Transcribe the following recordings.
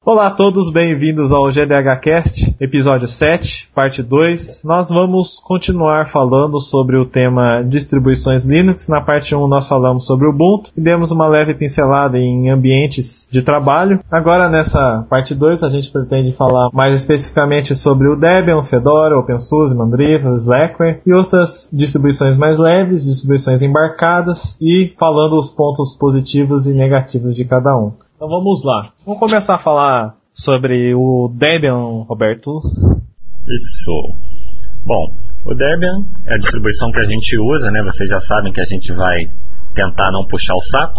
Olá a todos, bem-vindos ao GDHcast, episódio 7, parte 2. Nós vamos continuar falando sobre o tema distribuições Linux. Na parte 1 nós falamos sobre o Ubuntu e demos uma leve pincelada em ambientes de trabalho. Agora nessa parte 2 a gente pretende falar mais especificamente sobre o Debian, o Fedora, o OpenSUSE, Mandriva, o Slackware e outras distribuições mais leves, distribuições embarcadas e falando os pontos positivos e negativos de cada um. Então vamos lá. Vamos começar a falar sobre o Debian, Roberto. Isso. Bom, o Debian é a distribuição que a gente usa, né? Vocês já sabem que a gente vai tentar não puxar o saco.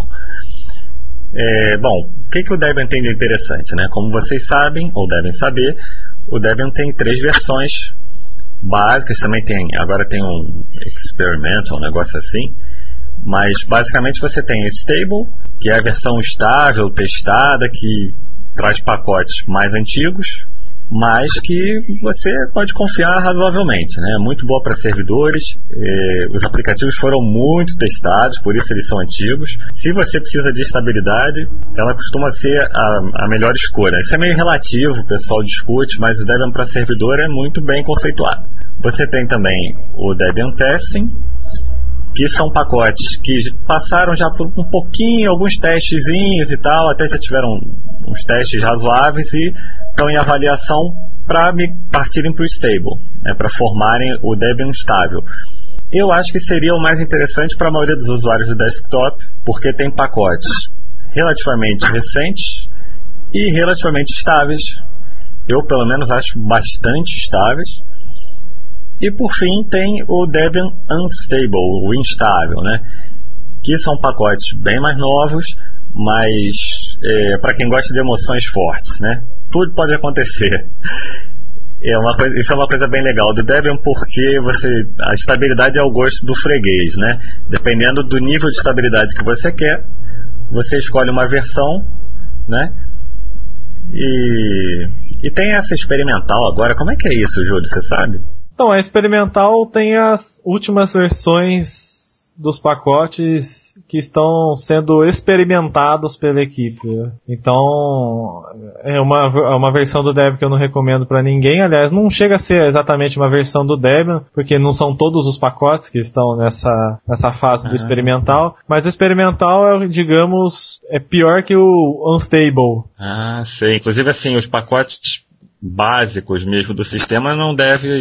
Bom, o que o Debian tem de interessante, né? Como vocês sabem, ou devem saber, o Debian tem 3 versões básicas, também tem, agora tem um Experimental, um negócio assim. Mas basicamente você tem a Stable, que é a versão estável, testada, que traz pacotes mais antigos, mas que você pode confiar razoavelmente, né? É muito boa para servidores, os aplicativos foram muito testados, por isso eles são antigos. Se você precisa de estabilidade, ela costuma ser a melhor escolha. Isso é meio relativo, o pessoal discute, mas o Debian para servidor é muito bem conceituado. Você tem também o Debian Testing, que são pacotes que passaram já por um pouquinho, alguns testezinhos e tal, até já tiveram uns testes razoáveis e estão em avaliação para partirem para o stable, né, para formarem o Debian estável. Eu acho que seria o mais interessante para a maioria dos usuários do desktop, porque tem pacotes relativamente recentes e relativamente estáveis. Eu, pelo menos, acho bastante estáveis. E por fim tem o Debian Unstable, o instável, né? Que são pacotes bem mais novos, mas para quem gosta de emoções fortes, né? Tudo pode acontecer. Isso é uma coisa bem legal do Debian, porque a estabilidade é ao gosto do freguês, né? Dependendo do nível de estabilidade que você quer, você escolhe uma versão, né? E tem essa experimental agora. Como é que é isso, Júlio? Você sabe? Então, a experimental tem as últimas versões dos pacotes que estão sendo experimentados pela equipe. Então, é uma versão do Debian que eu não recomendo para ninguém. Aliás, não chega a ser exatamente uma versão do Debian, porque não são todos os pacotes que estão nessa fase do experimental. Mas o experimental, digamos, é pior que o Unstable. Ah, sei. Inclusive, assim, os pacotes básicos mesmo do sistema não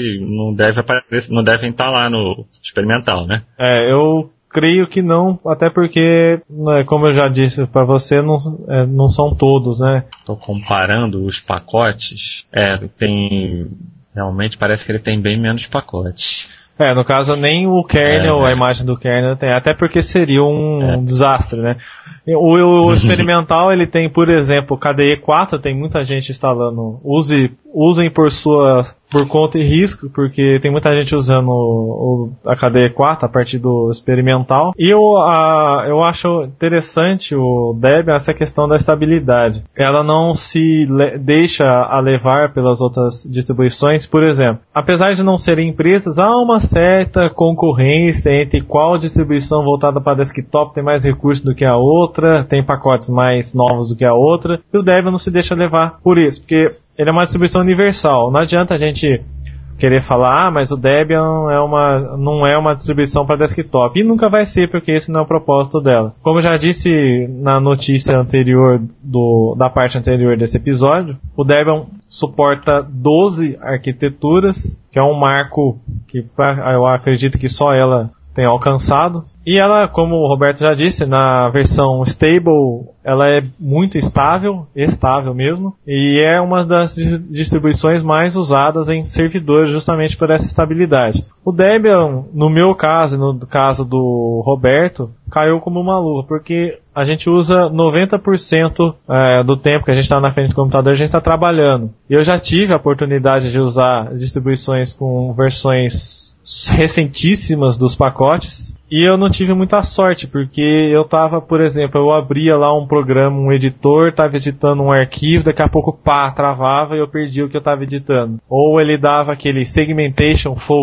devem estar lá no experimental, né? Eu creio que não, até porque, como eu já disse para você, não são todos, né? Estou comparando os pacotes, realmente parece que ele tem bem menos pacotes. No caso, nem o kernel, a imagem do kernel tem, até porque seria um desastre, né? O experimental, ele tem, por exemplo, KDE 4, tem muita gente instalando. Usem por conta e risco, porque tem muita gente usando a KDE 4 a partir do experimental. E eu acho interessante o Debian essa questão da estabilidade. Ela não se deixa a levar pelas outras distribuições. Por exemplo, apesar de não serem empresas, há uma certa concorrência entre qual distribuição voltada para desktop tem mais recursos do que a outra, tem pacotes mais novos do que a outra, e o Debian não se deixa levar por isso, porque ele é uma distribuição universal. Não adianta a gente querer falar, mas o Debian não é uma distribuição para desktop. E nunca vai ser, porque esse não é o propósito dela. Como eu já disse na notícia anterior, da parte anterior desse episódio, o Debian suporta 12 arquiteturas, que é um marco que eu acredito que só ela tem alcançado. E ela, como o Roberto já disse, na versão stable, ela é muito estável mesmo, e é uma das distribuições mais usadas em servidores justamente por essa estabilidade. O Debian, no meu caso e no caso do Roberto, caiu como uma luva, porque a gente usa 90% do tempo que a gente está na frente do computador, a gente está trabalhando. E eu já tive a oportunidade de usar distribuições com versões recentíssimas dos pacotes, e eu não tive muita sorte, porque eu estava, por exemplo, eu abria lá um programa, um editor, estava editando um arquivo, daqui a pouco, travava e eu perdi o que eu estava editando. Ou ele dava aquele segmentation fault.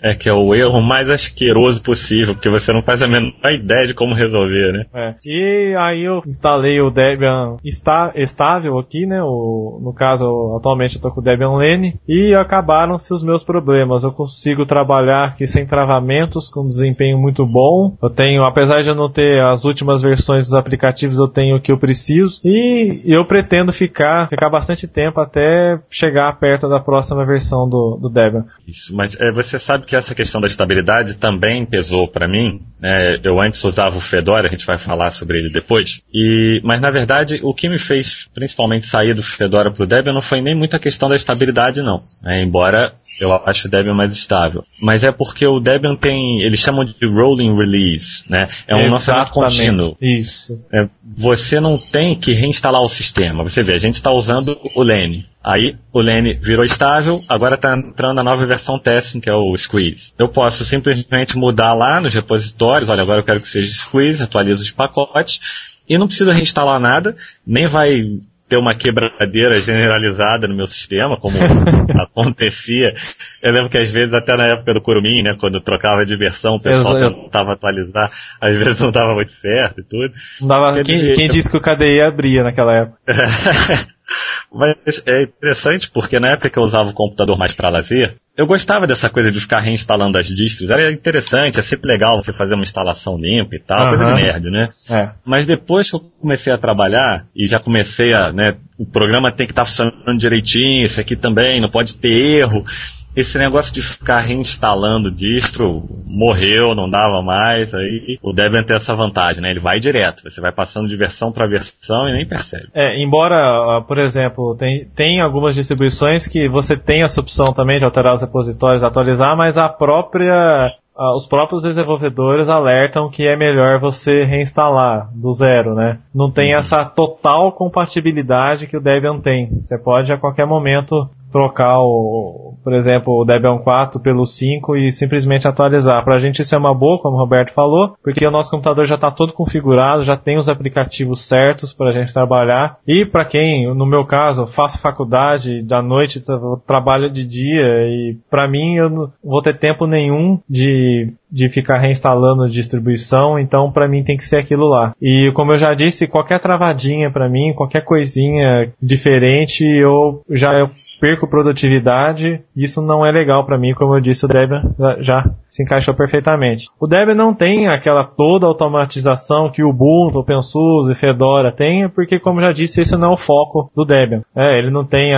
que é o erro mais asqueroso possível, porque você não faz a menor ideia de como resolver, né? E aí eu instalei o Debian estável aqui, né? No caso, atualmente eu tô com o Debian Lene, e acabaram-se os meus problemas. Eu consigo trabalhar aqui sem travamentos, com desempenho muito bom. Eu tenho, apesar de eu não ter as últimas versões dos aplicativos, eu tenho o que eu preciso, e eu pretendo ficar bastante tempo até chegar perto da próxima versão do Debian. Isso, mas você sabe que essa questão da estabilidade também pesou para mim, né? Eu antes usava o Fedora, a gente vai falar sobre ele depois, mas na verdade o que me fez principalmente sair do Fedora pro Debian não foi nem muito a questão da estabilidade não, né? Embora eu acho o Debian mais estável. Mas é porque o Debian eles chamam de rolling release, né? É um lançamento contínuo. Isso. Você não tem que reinstalar o sistema. Você vê, a gente está usando o Lene. Aí o Lene virou estável, agora está entrando a nova versão testing, que é o Squeeze. Eu posso simplesmente mudar lá nos repositórios, olha, agora eu quero que seja Squeeze, atualizo os pacotes, e não precisa reinstalar nada, nem vai ter uma quebradeira generalizada no meu sistema, como acontecia. Eu lembro que às vezes, até na época do Kurumin, né, quando eu trocava de versão, o pessoal tentava atualizar, às vezes não dava muito certo e tudo. Não dava, quem disse que o KDE abria naquela época? Mas é interessante porque na época que eu usava o computador mais para lazer, eu gostava dessa coisa de ficar reinstalando as distros. Era interessante, é sempre legal você fazer uma instalação limpa e tal, coisa de nerd, né? Mas depois que eu comecei a trabalhar e já comecei o programa tem que estar funcionando direitinho, isso aqui também, não pode ter erro. Esse negócio de ficar reinstalando distro morreu, não dava mais. Aí o Debian tem essa vantagem, né? Ele vai direto, você vai passando de versão para versão e nem percebe. Embora, por exemplo, tem algumas distribuições que você tem essa opção também de alterar os repositórios, atualizar, mas os próprios desenvolvedores alertam que é melhor você reinstalar do zero, né? Não tem essa total compatibilidade que o Debian tem. Você pode a qualquer momento trocar por exemplo, o Debian 4 pelo 5 e simplesmente atualizar. Pra gente isso é uma boa, como o Roberto falou, porque o nosso computador já está todo configurado, já tem os aplicativos certos pra gente trabalhar. E pra quem, no meu caso, faço faculdade da noite, trabalho de dia, e pra mim eu não vou ter tempo nenhum de ficar reinstalando distribuição, então pra mim tem que ser aquilo lá. E como eu já disse, qualquer travadinha pra mim, qualquer coisinha diferente, eu perco produtividade, isso não é legal para mim, como eu disse, o Debian já se encaixou perfeitamente. O Debian não tem aquela toda automatização que o Ubuntu, OpenSUSE e Fedora tem, porque como já disse, esse não é o foco do Debian. Ele não tem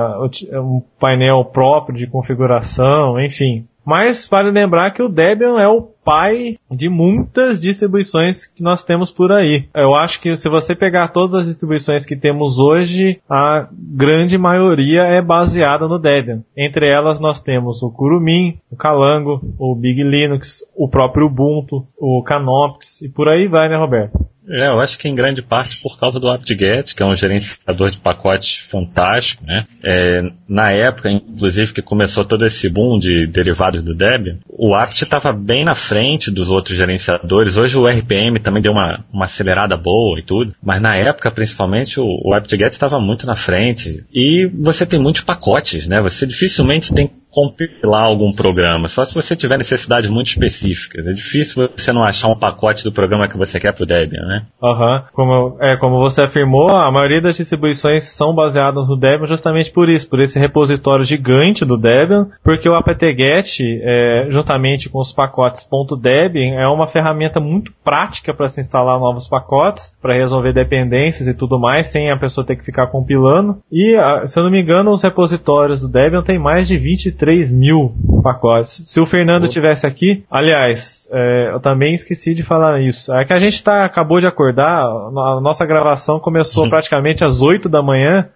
um painel próprio de configuração, enfim. Mas vale lembrar que o Debian é o pai de muitas distribuições que nós temos por aí. Eu acho que se você pegar todas as distribuições que temos hoje, a grande maioria é baseada no Debian. Entre elas nós temos o Kurumin, o Calango, o Big Linux, o próprio Ubuntu, o Canopus e por aí vai, né, Roberto? Eu acho que em grande parte por causa do apt-get, que é um gerenciador de pacotes fantástico, né? Na época, inclusive, que começou todo esse boom de derivados do Debian, o apt estava bem na frente dos outros gerenciadores. Hoje o RPM também deu uma acelerada boa e tudo, mas na época, principalmente, o apt-get estava muito na frente. E você tem muitos pacotes, né? Você dificilmente tem compilar algum programa, só se você tiver necessidades muito específicas. É difícil você não achar um pacote do programa que você quer pro Debian, né? Como você afirmou, a maioria das distribuições são baseadas no Debian justamente por isso, por esse repositório gigante do Debian, porque o apt-get, juntamente com os pacotes .debian, é uma ferramenta muito prática para se instalar novos pacotes, para resolver dependências e tudo mais, sem a pessoa ter que ficar compilando. E, se eu não me engano, os repositórios do Debian tem mais de 23 mil pacotes. Se o Fernando tivesse aqui, aliás, eu também esqueci de falar isso. É que a gente acabou de acordar, a nossa gravação começou praticamente às 8 da manhã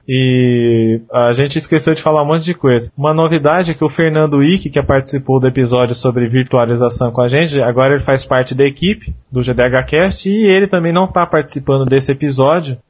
e a gente esqueceu de falar um monte de coisa. Uma novidade é que o Fernando Wick, que participou do episódio sobre virtualização com a gente, agora ele faz parte da equipe do GDHcast e ele também não está participando desse episódio,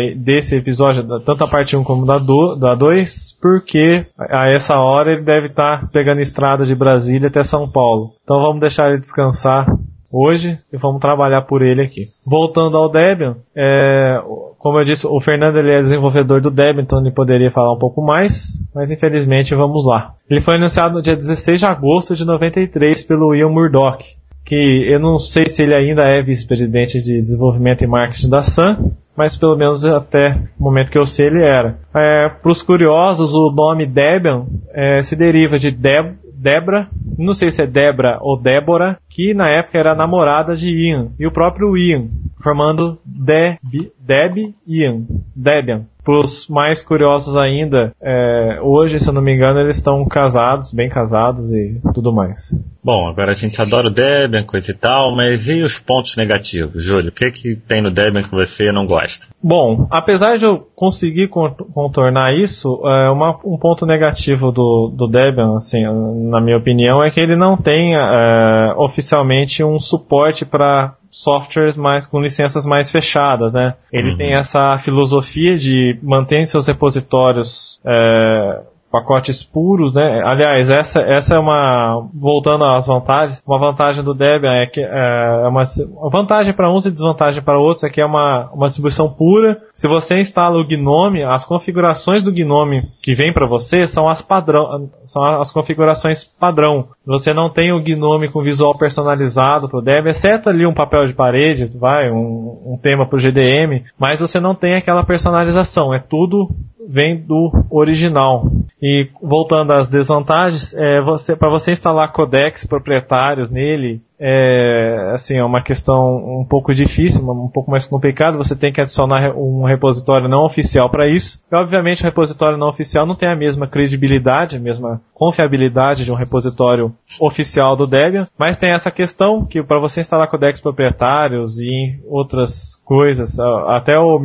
tanto a parte 1 como da 2, porque a essa hora ele deve estar pegando estrada de Brasília até São Paulo. Então vamos deixar ele descansar hoje e vamos trabalhar por ele aqui. Voltando ao Debian, Como eu disse, o Fernando ele é desenvolvedor do Debian, então ele poderia falar um pouco mais, mas infelizmente vamos lá. Ele foi anunciado no dia 16 de agosto de 93 pelo Ian Murdoch, que eu não sei se ele ainda é vice-presidente de desenvolvimento e marketing da Sun, mas pelo menos até o momento que eu sei ele era. Para os curiosos, o nome Debian se deriva de Debra, não sei se é Debra ou Débora, que na época era namorada de Ian, e o próprio Ian, formando Debian. Para os mais curiosos ainda, hoje, se eu não me engano, eles estão casados, bem casados e tudo mais. Bom, agora a gente adora o Debian, coisa e tal, mas e os pontos negativos, Júlio? O que tem no Debian que você não gosta? Bom, apesar de eu conseguir contornar isso, um ponto negativo do Debian, assim, na minha opinião, é que ele não tem oficialmente um suporte para softwares com licenças mais fechadas, né? Ele tem essa filosofia de manter seus repositórios pacotes puros, né? Aliás, essa é voltando às vantagens, uma vantagem do Debian é que uma vantagem para uns e desvantagem para outros é que é uma distribuição pura. Se você instala o GNOME, as configurações do GNOME que vem para você são as configurações padrão. Você não tem o GNOME com visual personalizado para o Debian, exceto ali um papel de parede, um tema para o GDM, mas você não tem aquela personalização, tudo vem do original. E voltando às desvantagens, para você instalar codecs proprietários nele, é uma questão um pouco difícil, um pouco mais complicada. Você tem que adicionar um repositório não oficial para isso. E, obviamente, o repositório não oficial não tem a mesma credibilidade, a mesma confiabilidade de um repositório oficial do Debian, mas tem essa questão que para você instalar codecs proprietários e outras coisas, até o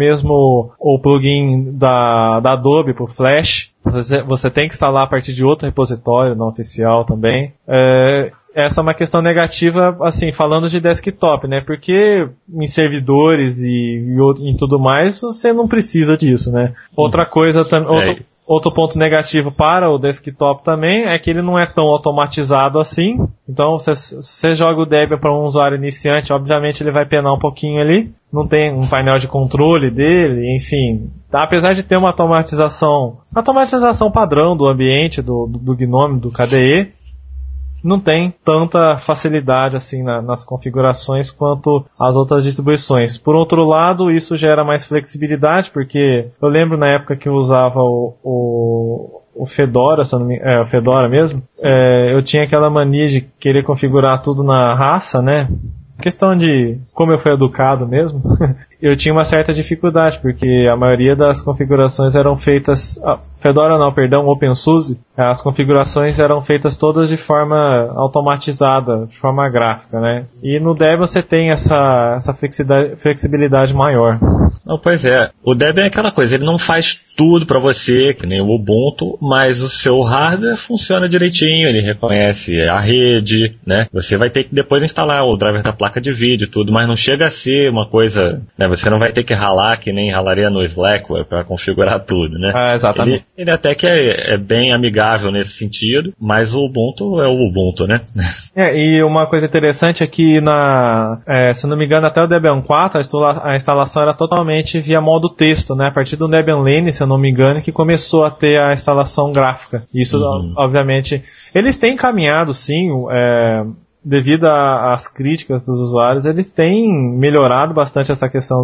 plugin da Adobe para o Flash, você tem que instalar a partir de outro repositório não oficial também. Essa é uma questão negativa, assim, falando de desktop, né? Porque em servidores e em tudo mais, você não precisa disso, né? Outra coisa também... Outro ponto negativo para o desktop também é que ele não é tão automatizado assim. Então, se você joga o Debian para um usuário iniciante, obviamente ele vai penar um pouquinho ali. Não tem um painel de controle dele, enfim. Apesar de ter uma automatização padrão do ambiente, do GNOME, do KDE, não tem tanta facilidade assim nas configurações quanto as outras distribuições. Por outro lado, isso gera mais flexibilidade, porque eu lembro na época que eu usava o Fedora, o Fedora mesmo, eu tinha aquela mania de querer configurar tudo na raça, né? Questão de como eu fui educado mesmo, eu tinha uma certa dificuldade, porque a maioria das configurações eram feitas... OpenSUSE, as configurações eram feitas todas de forma automatizada, de forma gráfica, né? E no Debian você tem essa flexibilidade maior. Não, pois é. O Debian é aquela coisa, ele não faz tudo para você, que nem o Ubuntu, mas o seu hardware funciona direitinho, ele reconhece a rede, né? Você vai ter que depois instalar o driver da placa de vídeo e tudo, mas não chega a ser uma coisa, né? Você não vai ter que ralar que nem ralaria no Slackware para configurar tudo, né? Exatamente. Ele até que é bem amigável nesse sentido, mas o Ubuntu é o Ubuntu, né? E uma coisa interessante é que se não me engano, até o Debian 4, a instalação era totalmente via modo texto, né? A partir do Debian Lane, se eu não me engano, que começou a ter a instalação gráfica. Isso, obviamente, eles têm caminhado, sim, devido às críticas dos usuários, eles têm melhorado bastante essa questão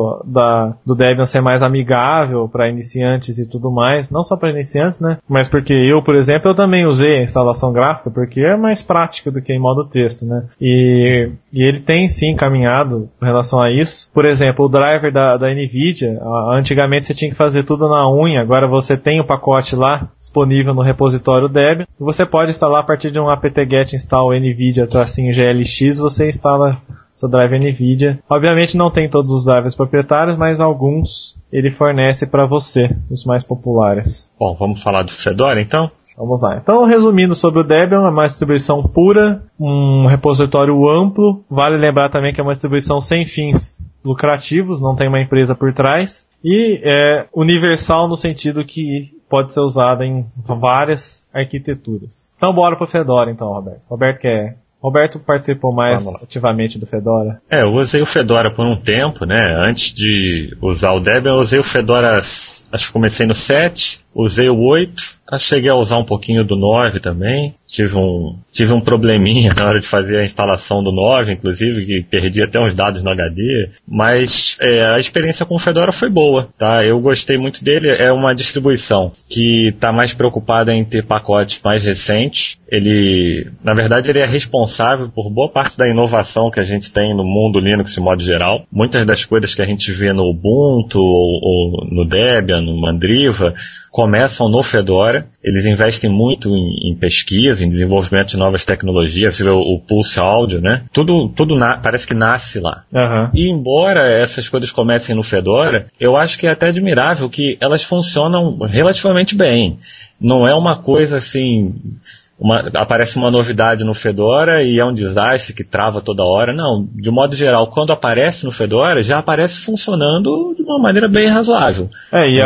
do Debian ser mais amigável para iniciantes e tudo mais. Não só para iniciantes, né? Mas porque eu, por exemplo, eu também usei a instalação gráfica, porque é mais prática do que em modo texto, né? E ele tem, sim, caminhado em relação a isso. Por exemplo, o driver da NVIDIA, antigamente você tinha que fazer tudo na unha, agora você tem o pacote lá disponível no repositório Debian, e você pode instalar a partir de um apt-get install NVIDIA GLX, você instala seu drive NVIDIA. Obviamente não tem todos os drivers proprietários, mas alguns ele fornece para você, os mais populares. Bom, vamos falar do Fedora então? Vamos lá. Então, resumindo sobre o Debian, é uma distribuição pura, um repositório amplo. Vale lembrar também que é uma distribuição sem fins lucrativos, não tem uma empresa por trás. E é universal no sentido que pode ser usada em várias arquiteturas. Então, bora pro Fedora então, Roberto. Roberto quer Roberto participou mais ativamente do Fedora? Eu usei o Fedora por um tempo, né? Antes de usar o Debian, eu usei o Fedora, acho que comecei no 7, usei o 8, cheguei a usar um pouquinho do 9 também. Tive um probleminha na hora de fazer a instalação do 9, inclusive, que perdi até uns dados no HD, mas a experiência com o Fedora foi boa, tá? Eu gostei muito dele, é uma distribuição que está mais preocupada em ter pacotes mais recentes. Na verdade, ele é responsável por boa parte da inovação que a gente tem no mundo Linux de modo geral. Muitas das coisas que a gente vê no Ubuntu, ou no Debian, no Mandriva, começam no Fedora. Eles investem muito em pesquisa, em desenvolvimento de novas tecnologias. Você vê o Pulse Audio, né? Tudo parece que nasce lá. Uhum. E embora essas coisas comecem no Fedora, eu acho que é até admirável que elas funcionam relativamente bem. Não é uma coisa assim... aparece uma novidade no Fedora e é um desastre que trava toda hora. Não, de modo geral, quando aparece no Fedora, já aparece funcionando de uma maneira bem razoável. E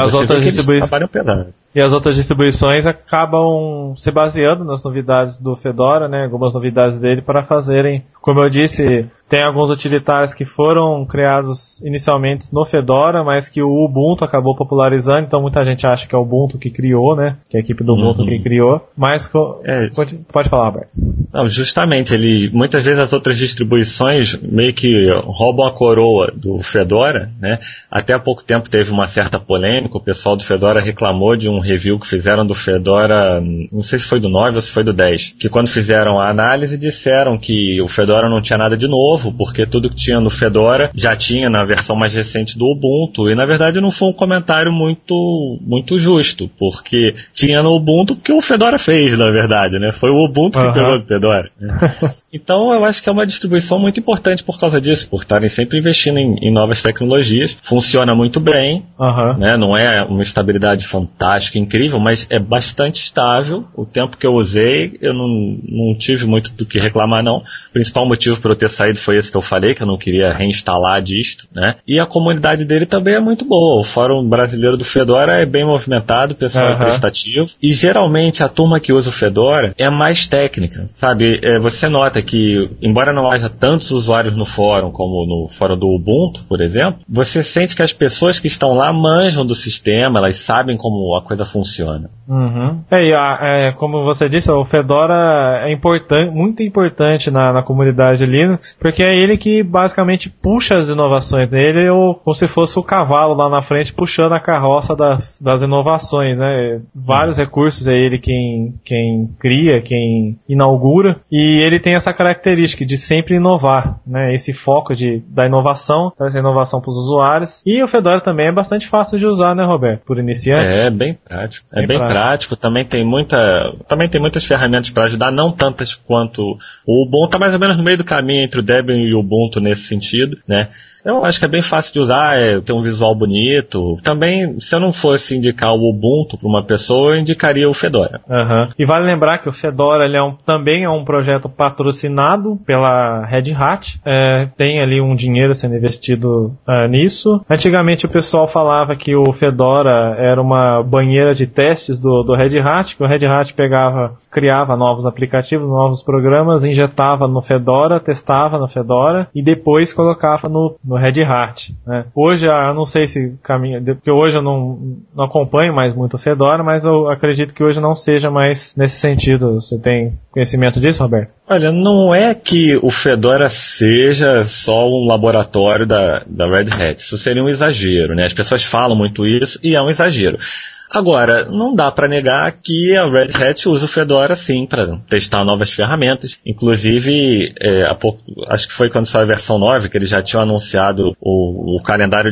as outras distribuições acabam se baseando nas novidades do Fedora, né? Algumas novidades dele para fazerem, como eu disse, tem alguns utilitários que foram criados inicialmente no Fedora, mas que o Ubuntu acabou popularizando, então muita gente acha que é o Ubuntu que criou, né? Que é a equipe do Ubuntu que criou, mas pode falar, Alberto. Não, justamente, muitas vezes as outras distribuições meio que roubam a coroa do Fedora, né? Até há pouco tempo teve uma certa polêmica, o pessoal do Fedora reclamou de um review que fizeram do Fedora, não sei se foi do 9 ou se foi do 10, que quando fizeram a análise disseram que o Fedora não tinha nada de novo, porque tudo que tinha no Fedora já tinha na versão mais recente do Ubuntu, e na verdade não foi um comentário muito justo, porque tinha no Ubuntu porque o Fedora fez, na verdade, né? Foi o Ubuntu que pegou do Fedora. Então eu acho que é uma distribuição muito importante por causa disso, por estarem sempre investindo em novas tecnologias. Funciona muito bem, né? Não é uma estabilidade fantástica, incrível, mas é bastante estável. O tempo que eu usei, eu não tive muito do que reclamar, não. O principal motivo para eu ter saído foi esse que eu falei, que eu não queria reinstalar disto, né? E a comunidade dele também é muito boa. O Fórum Brasileiro do Fedora é bem movimentado, o pessoal é prestativo. E geralmente a turma que usa o Fedora é mais técnica, sabe? Você nota que, embora não haja tantos usuários no fórum como no fórum do Ubuntu, por exemplo, você sente que as pessoas que estão lá manjam do sistema, elas sabem como a coisa funciona. Como você disse, o Fedora é muito importante na comunidade Linux, porque é ele que basicamente puxa as inovações. Ele é como se fosse o cavalo lá na frente puxando a carroça das inovações, né? Vários recursos é ele quem cria, quem inaugura, e ele tem essa característica de sempre inovar, né? Esse foco da inovação, trazer inovação para os usuários. E o Fedora também é bastante fácil de usar, né, Roberto? Por iniciantes. É bem prático. Bem prático. Também tem muitas ferramentas para ajudar, não tantas quanto o Ubuntu, está mais ou menos no meio do caminho entre o Debian e o Ubuntu nesse sentido, né? Eu acho que é bem fácil de usar, tem um visual bonito. Também, se eu não fosse indicar o Ubuntu para uma pessoa, eu indicaria o Fedora. E vale lembrar que o Fedora também é um projeto patrocinado pela Red Hat. Tem ali um dinheiro sendo investido nisso. Antigamente o pessoal falava que o Fedora era uma banheira de testes do Red Hat, que o Red Hat criava novos aplicativos, novos programas, injetava no Fedora, testava no Fedora e depois colocava no Red Hat, né? Hoje eu não sei se caminha, porque hoje eu não acompanho mais muito o Fedora, mas eu acredito que hoje não seja mais nesse sentido. Você tem conhecimento disso, Roberto? Olha, não é que o Fedora seja só um laboratório da Red Hat. Isso seria um exagero, né? As pessoas falam muito isso e é um exagero. Agora, não dá para negar que a Red Hat usa o Fedora sim para testar novas ferramentas. Inclusive, acho que foi quando saiu a versão 9 que eles já tinham anunciado o calendário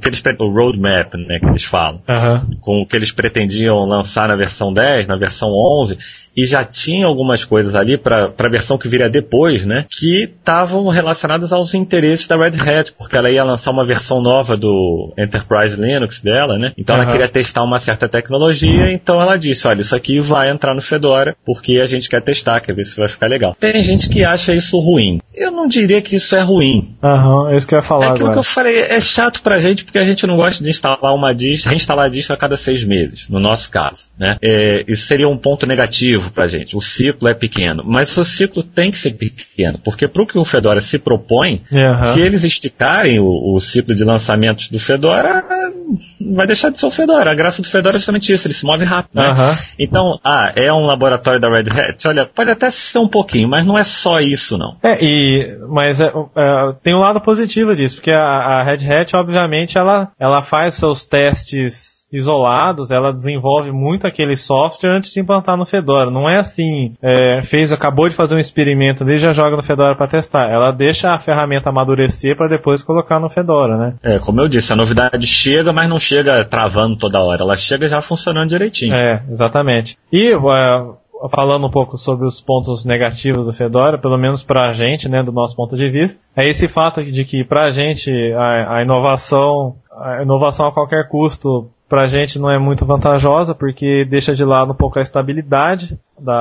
o roadmap, né, que eles falam, com o que eles pretendiam lançar na versão 10, na versão 11. E já tinha algumas coisas ali para a versão que viria depois, né, que estavam relacionadas aos interesses da Red Hat, porque ela ia lançar uma versão nova do Enterprise Linux dela, né, então ela queria testar uma certa tecnologia, então ela disse, olha, isso aqui vai entrar no Fedora, porque a gente quer testar, quer ver se vai ficar legal. Tem gente que acha isso ruim. Eu não diria que isso é ruim. É isso que eu ia falar agora. Aquilo que eu falei, é chato pra gente, porque a gente não gosta de reinstalar a distro a cada 6 meses, no nosso caso, né. Isso seria um ponto negativo novo pra gente. O ciclo é pequeno, mas o ciclo tem que ser pequeno, porque para o que o Fedora se propõe, se eles esticarem o ciclo de lançamentos do Fedora, vai deixar de ser o Fedora. A graça do Fedora é justamente isso, ele se move rápido, né? Então, é um laboratório da Red Hat? Olha, pode até ser um pouquinho, mas não é só isso, não. Mas tem um lado positivo disso, porque a Red Hat, obviamente, ela faz seus testes isolados, ela desenvolve muito aquele software antes de implantar no Fedora. Não é assim, acabou de fazer um experimento ali e já joga no Fedora para testar. Ela deixa a ferramenta amadurecer para depois colocar no Fedora, né? Como eu disse, a novidade chega, mas não chega travando toda hora. Ela chega já funcionando direitinho. Exatamente. E falando um pouco sobre os pontos negativos do Fedora, pelo menos pra gente, né, do nosso ponto de vista, é esse fato de que pra gente a inovação a qualquer custo pra gente não é muito vantajosa, porque deixa de lado um pouco a estabilidade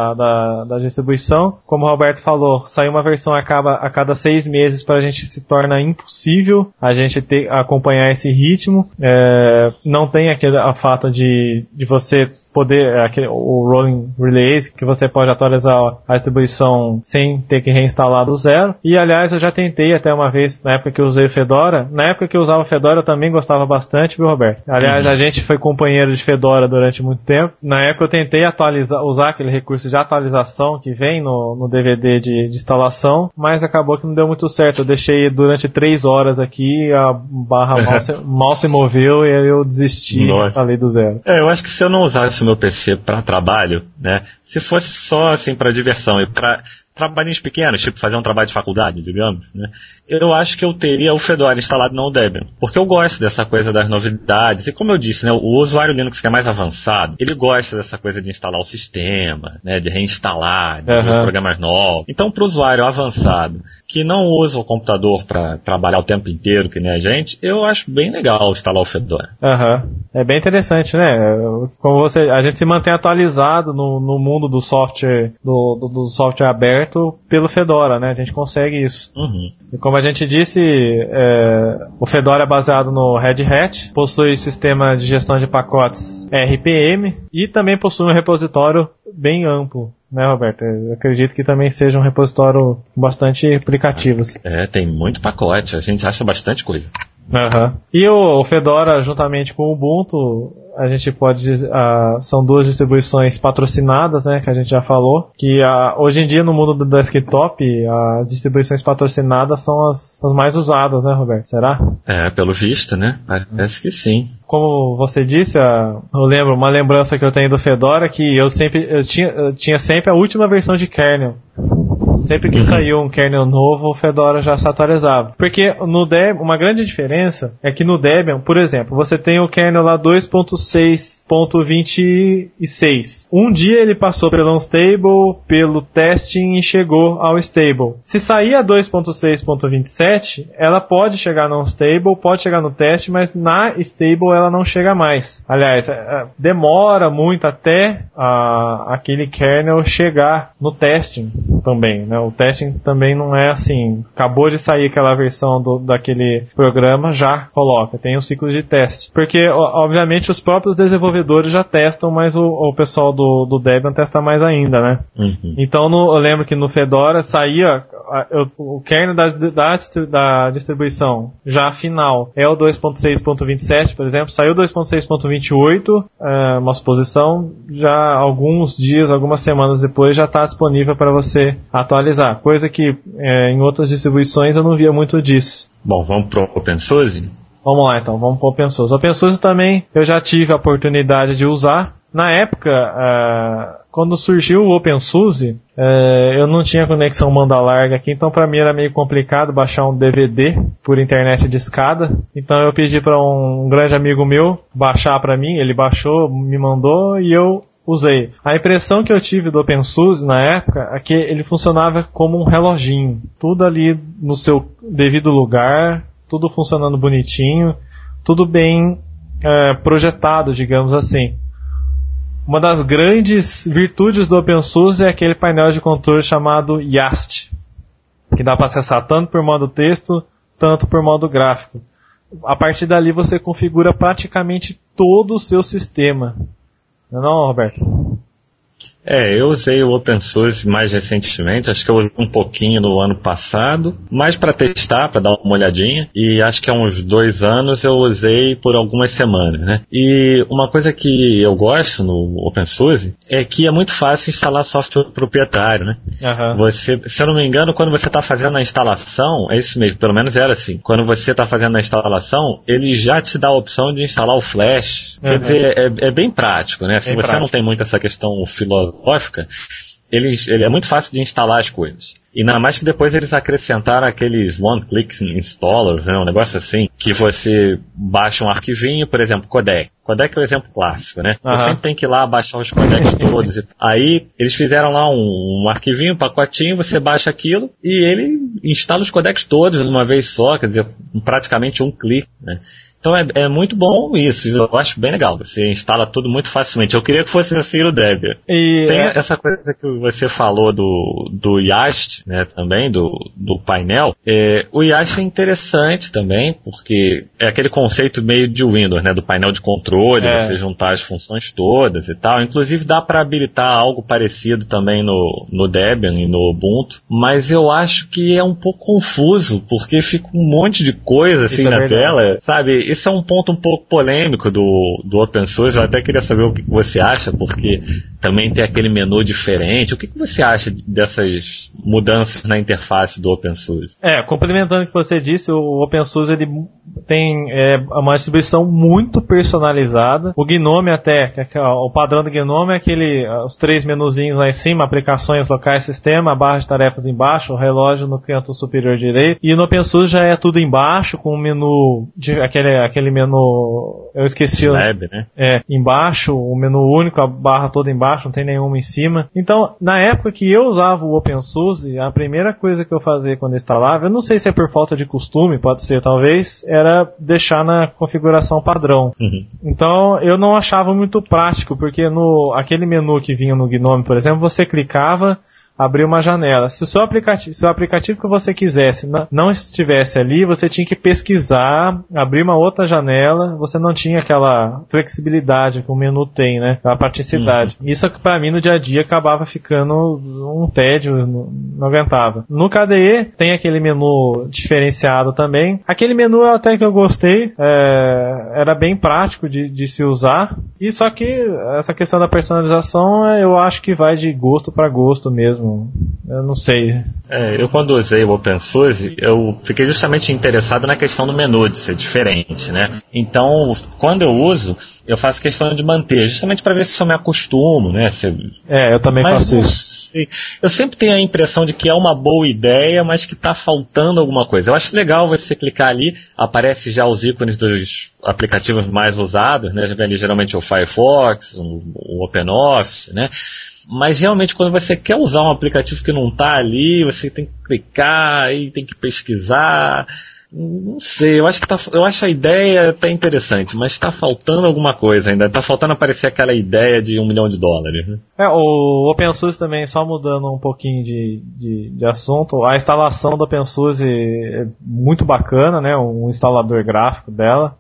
da distribuição. Como o Roberto falou, sair uma versão a cada 6 meses pra gente se torna impossível a gente acompanhar esse ritmo. Não tem a fato de você poder, o rolling release, que você pode atualizar a distribuição sem ter que reinstalar do zero. E aliás, eu já tentei até uma vez, na época que eu usei Fedora. Na época que eu usava Fedora, eu também gostava bastante, viu, Roberto? Aliás, a gente foi companheiro de Fedora durante muito tempo. Na época eu tentei usar aquele recurso de atualização que vem no DVD de instalação, mas acabou que não deu muito certo. Eu deixei durante 3 horas aqui, a barra mal se moveu e aí eu desisti e instalei do zero. Eu acho que se eu não usasse o meu PC para trabalho, né, se fosse só assim para diversão e para trabalhinhos pequenos, tipo fazer um trabalho de faculdade, digamos, né, eu acho que eu teria o Fedora instalado no Debian, porque eu gosto dessa coisa das novidades, e como eu disse, né, o usuário Linux que é mais avançado, ele gosta dessa coisa de instalar o sistema, né, de reinstalar, de ver os programas novos. Então, para o usuário avançado, que não usa o computador para trabalhar o tempo inteiro, que nem a gente, eu acho bem legal instalar o Fedora. É bem interessante, né? Como a gente se mantém atualizado no mundo do software, do software aberto pelo Fedora, né? A gente consegue isso. E como a gente disse, o Fedora é baseado no Red Hat, possui sistema de gestão de pacotes RPM e também possui um repositório bem amplo, né, Roberto? Eu acredito que também seja um repositório bastante aplicativo. Tem muito pacote, a gente acha bastante coisa. E o Fedora, juntamente com o Ubuntu, a gente pode dizer, são 2 distribuições patrocinadas, né, que a gente já falou, que hoje em dia no mundo do desktop, as distribuições patrocinadas são as mais usadas, né, Roberto? Será? Pelo visto, né? Parece que sim. Como você disse, eu lembro, uma lembrança que eu tenho do Fedora, que eu tinha sempre a última versão de kernel. Sempre que saiu um kernel novo, o Fedora já se atualizava. Porque no Debian, uma grande diferença é que no Debian, por exemplo, você tem o kernel lá 2.6.26. Um dia ele passou pelo unstable, pelo testing e chegou ao stable. Se sair a 2.6.27, ela pode chegar no unstable, pode chegar no teste, mas na stable ela não chega mais. Aliás, demora muito até aquele kernel chegar no testing também. Né? O testing também não é assim, acabou de sair aquela versão daquele programa, já coloca, tem um ciclo de teste. Porque, obviamente, os próprios desenvolvedores já testam, mas o pessoal do Debian testa mais ainda, né? Então, eu lembro que no Fedora saía o kernel da distribuição já final é o 2.6.27, por exemplo, saiu 2.6.28, uma suposição, já alguns dias, algumas semanas depois já está disponível para você atualizar, coisa que em outras distribuições eu não via muito disso. Bom, vamos para o OpenSUSE? Vamos lá então, vamos para o OpenSUSE. O OpenSUSE também eu já tive a oportunidade de usar. Na época, quando surgiu o OpenSUSE, eu não tinha conexão banda larga aqui, então para mim era meio complicado baixar um DVD por internet de escada. Então eu pedi para um grande amigo meu baixar para mim, ele baixou, me mandou e eu usei. A impressão que eu tive do OpenSUSE na época é que ele funcionava como um reloginho. Tudo ali no seu devido lugar, tudo funcionando bonitinho, tudo bem projetado, digamos assim. Uma das grandes virtudes do OpenSUSE é aquele painel de controle chamado YAST, que dá para acessar tanto por modo texto, tanto por modo gráfico. A partir dali você configura praticamente todo o seu sistema. Não, Roberto? Eu usei o OpenSUSE mais recentemente, acho que eu usei um pouquinho no ano passado, mais para testar, para dar uma olhadinha, e acho que há uns 2 anos eu usei por algumas semanas, né? E uma coisa que eu gosto no OpenSUSE é que é muito fácil instalar software proprietário, né? Uhum. Você, se eu não me engano, quando você está fazendo a instalação, é isso mesmo, pelo menos era assim, quando você está fazendo a instalação, ele já te dá a opção de instalar o Flash, quer dizer, é bem prático, né? Se você não tem muito essa questão filosófica, ele é muito fácil de instalar as coisas. E ainda mais que depois eles acrescentaram aqueles one-click installers, né, um negócio assim, que você baixa um arquivinho, por exemplo, codec. Codec é o exemplo clássico, né? Você sempre tem que ir lá baixar os codecs todos. Aí eles fizeram lá um arquivinho, um pacotinho, você baixa aquilo e ele instala os codecs todos de uma vez só, quer dizer, praticamente um clique, né? Então é muito bom isso, eu acho bem legal, você instala tudo muito facilmente. Eu queria que fosse assim no Debian. Tem essa coisa que você falou do Yast, né, também, do painel. O Yast é interessante também, porque é aquele conceito meio de Windows, né, do painel de controle, você juntar as funções todas e tal. Inclusive dá para habilitar algo parecido também no Debian e no Ubuntu, mas eu acho que é um pouco confuso, porque fica um monte de coisa assim na tela, sabe? Isso é um ponto um pouco polêmico do OpenSUSE. Eu até queria saber o que você acha, porque também tem aquele menu diferente. O que você acha dessas mudanças na interface do OpenSUSE? Complementando o que você disse, o OpenSUSE ele tem uma distribuição muito personalizada. O Gnome o padrão do Gnome é os 3 menuzinhos lá em cima, aplicações locais, sistema, a barra de tarefas embaixo, o relógio no canto superior direito. E no OpenSUSE já é tudo embaixo, com o menu aquele menu, eu esqueci. Slab, né? Embaixo, o menu único, a barra toda embaixo, não tem nenhuma em cima. Então, na época que eu usava o OpenSUSE, a primeira coisa que eu fazia quando instalava, eu não sei se é por falta de costume, pode ser talvez, era deixar na configuração padrão. Então, eu não achava muito prático, porque aquele menu que vinha no Gnome, por exemplo, você clicava, abrir uma janela. Se o seu aplicativo que você quisesse não estivesse ali, você tinha que pesquisar, abrir uma outra janela, você não tinha aquela flexibilidade que o menu tem, né? A praticidade. Isso que para mim no dia a dia acabava ficando um tédio, não aguentava. No KDE tem aquele menu diferenciado também. Aquele menu até que eu gostei, era bem prático de se usar. E só que essa questão da personalização, eu acho que vai de gosto para gosto mesmo. Eu não sei. Eu quando usei o OpenSUSE, eu fiquei justamente interessado na questão do menu, de ser diferente, né? Então, quando eu uso, eu faço questão de manter, justamente para ver se eu me acostumo, né? Eu também faço isso. Eu sempre tenho a impressão de que é uma boa ideia, mas que está faltando alguma coisa. Eu acho legal você clicar ali, aparece já os ícones dos aplicativos mais usados, né? Geralmente o Firefox, o OpenOffice, né? Mas realmente quando você quer usar um aplicativo que não está ali, você tem que clicar e tem que pesquisar. Não sei, eu acho a ideia até interessante, mas está faltando alguma coisa ainda. Está faltando aparecer aquela ideia de $1 milhão, né? O OpenSUSE também, só mudando um pouquinho de assunto, a instalação do OpenSUSE é muito bacana, né? Um instalador gráfico dela,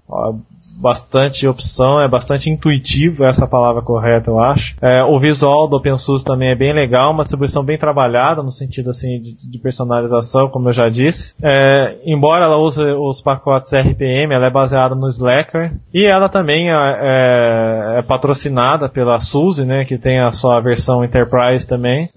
bastante opção, é bastante intuitivo, essa é a palavra correta, eu acho. O visual do OpenSUSE também é bem legal, uma distribuição bem trabalhada, no sentido assim de personalização, como eu já disse. Embora ela use os pacotes RPM, ela é baseada no Slacker, e ela também é patrocinada pela SUSE, né, que tem a sua versão Enterprise também.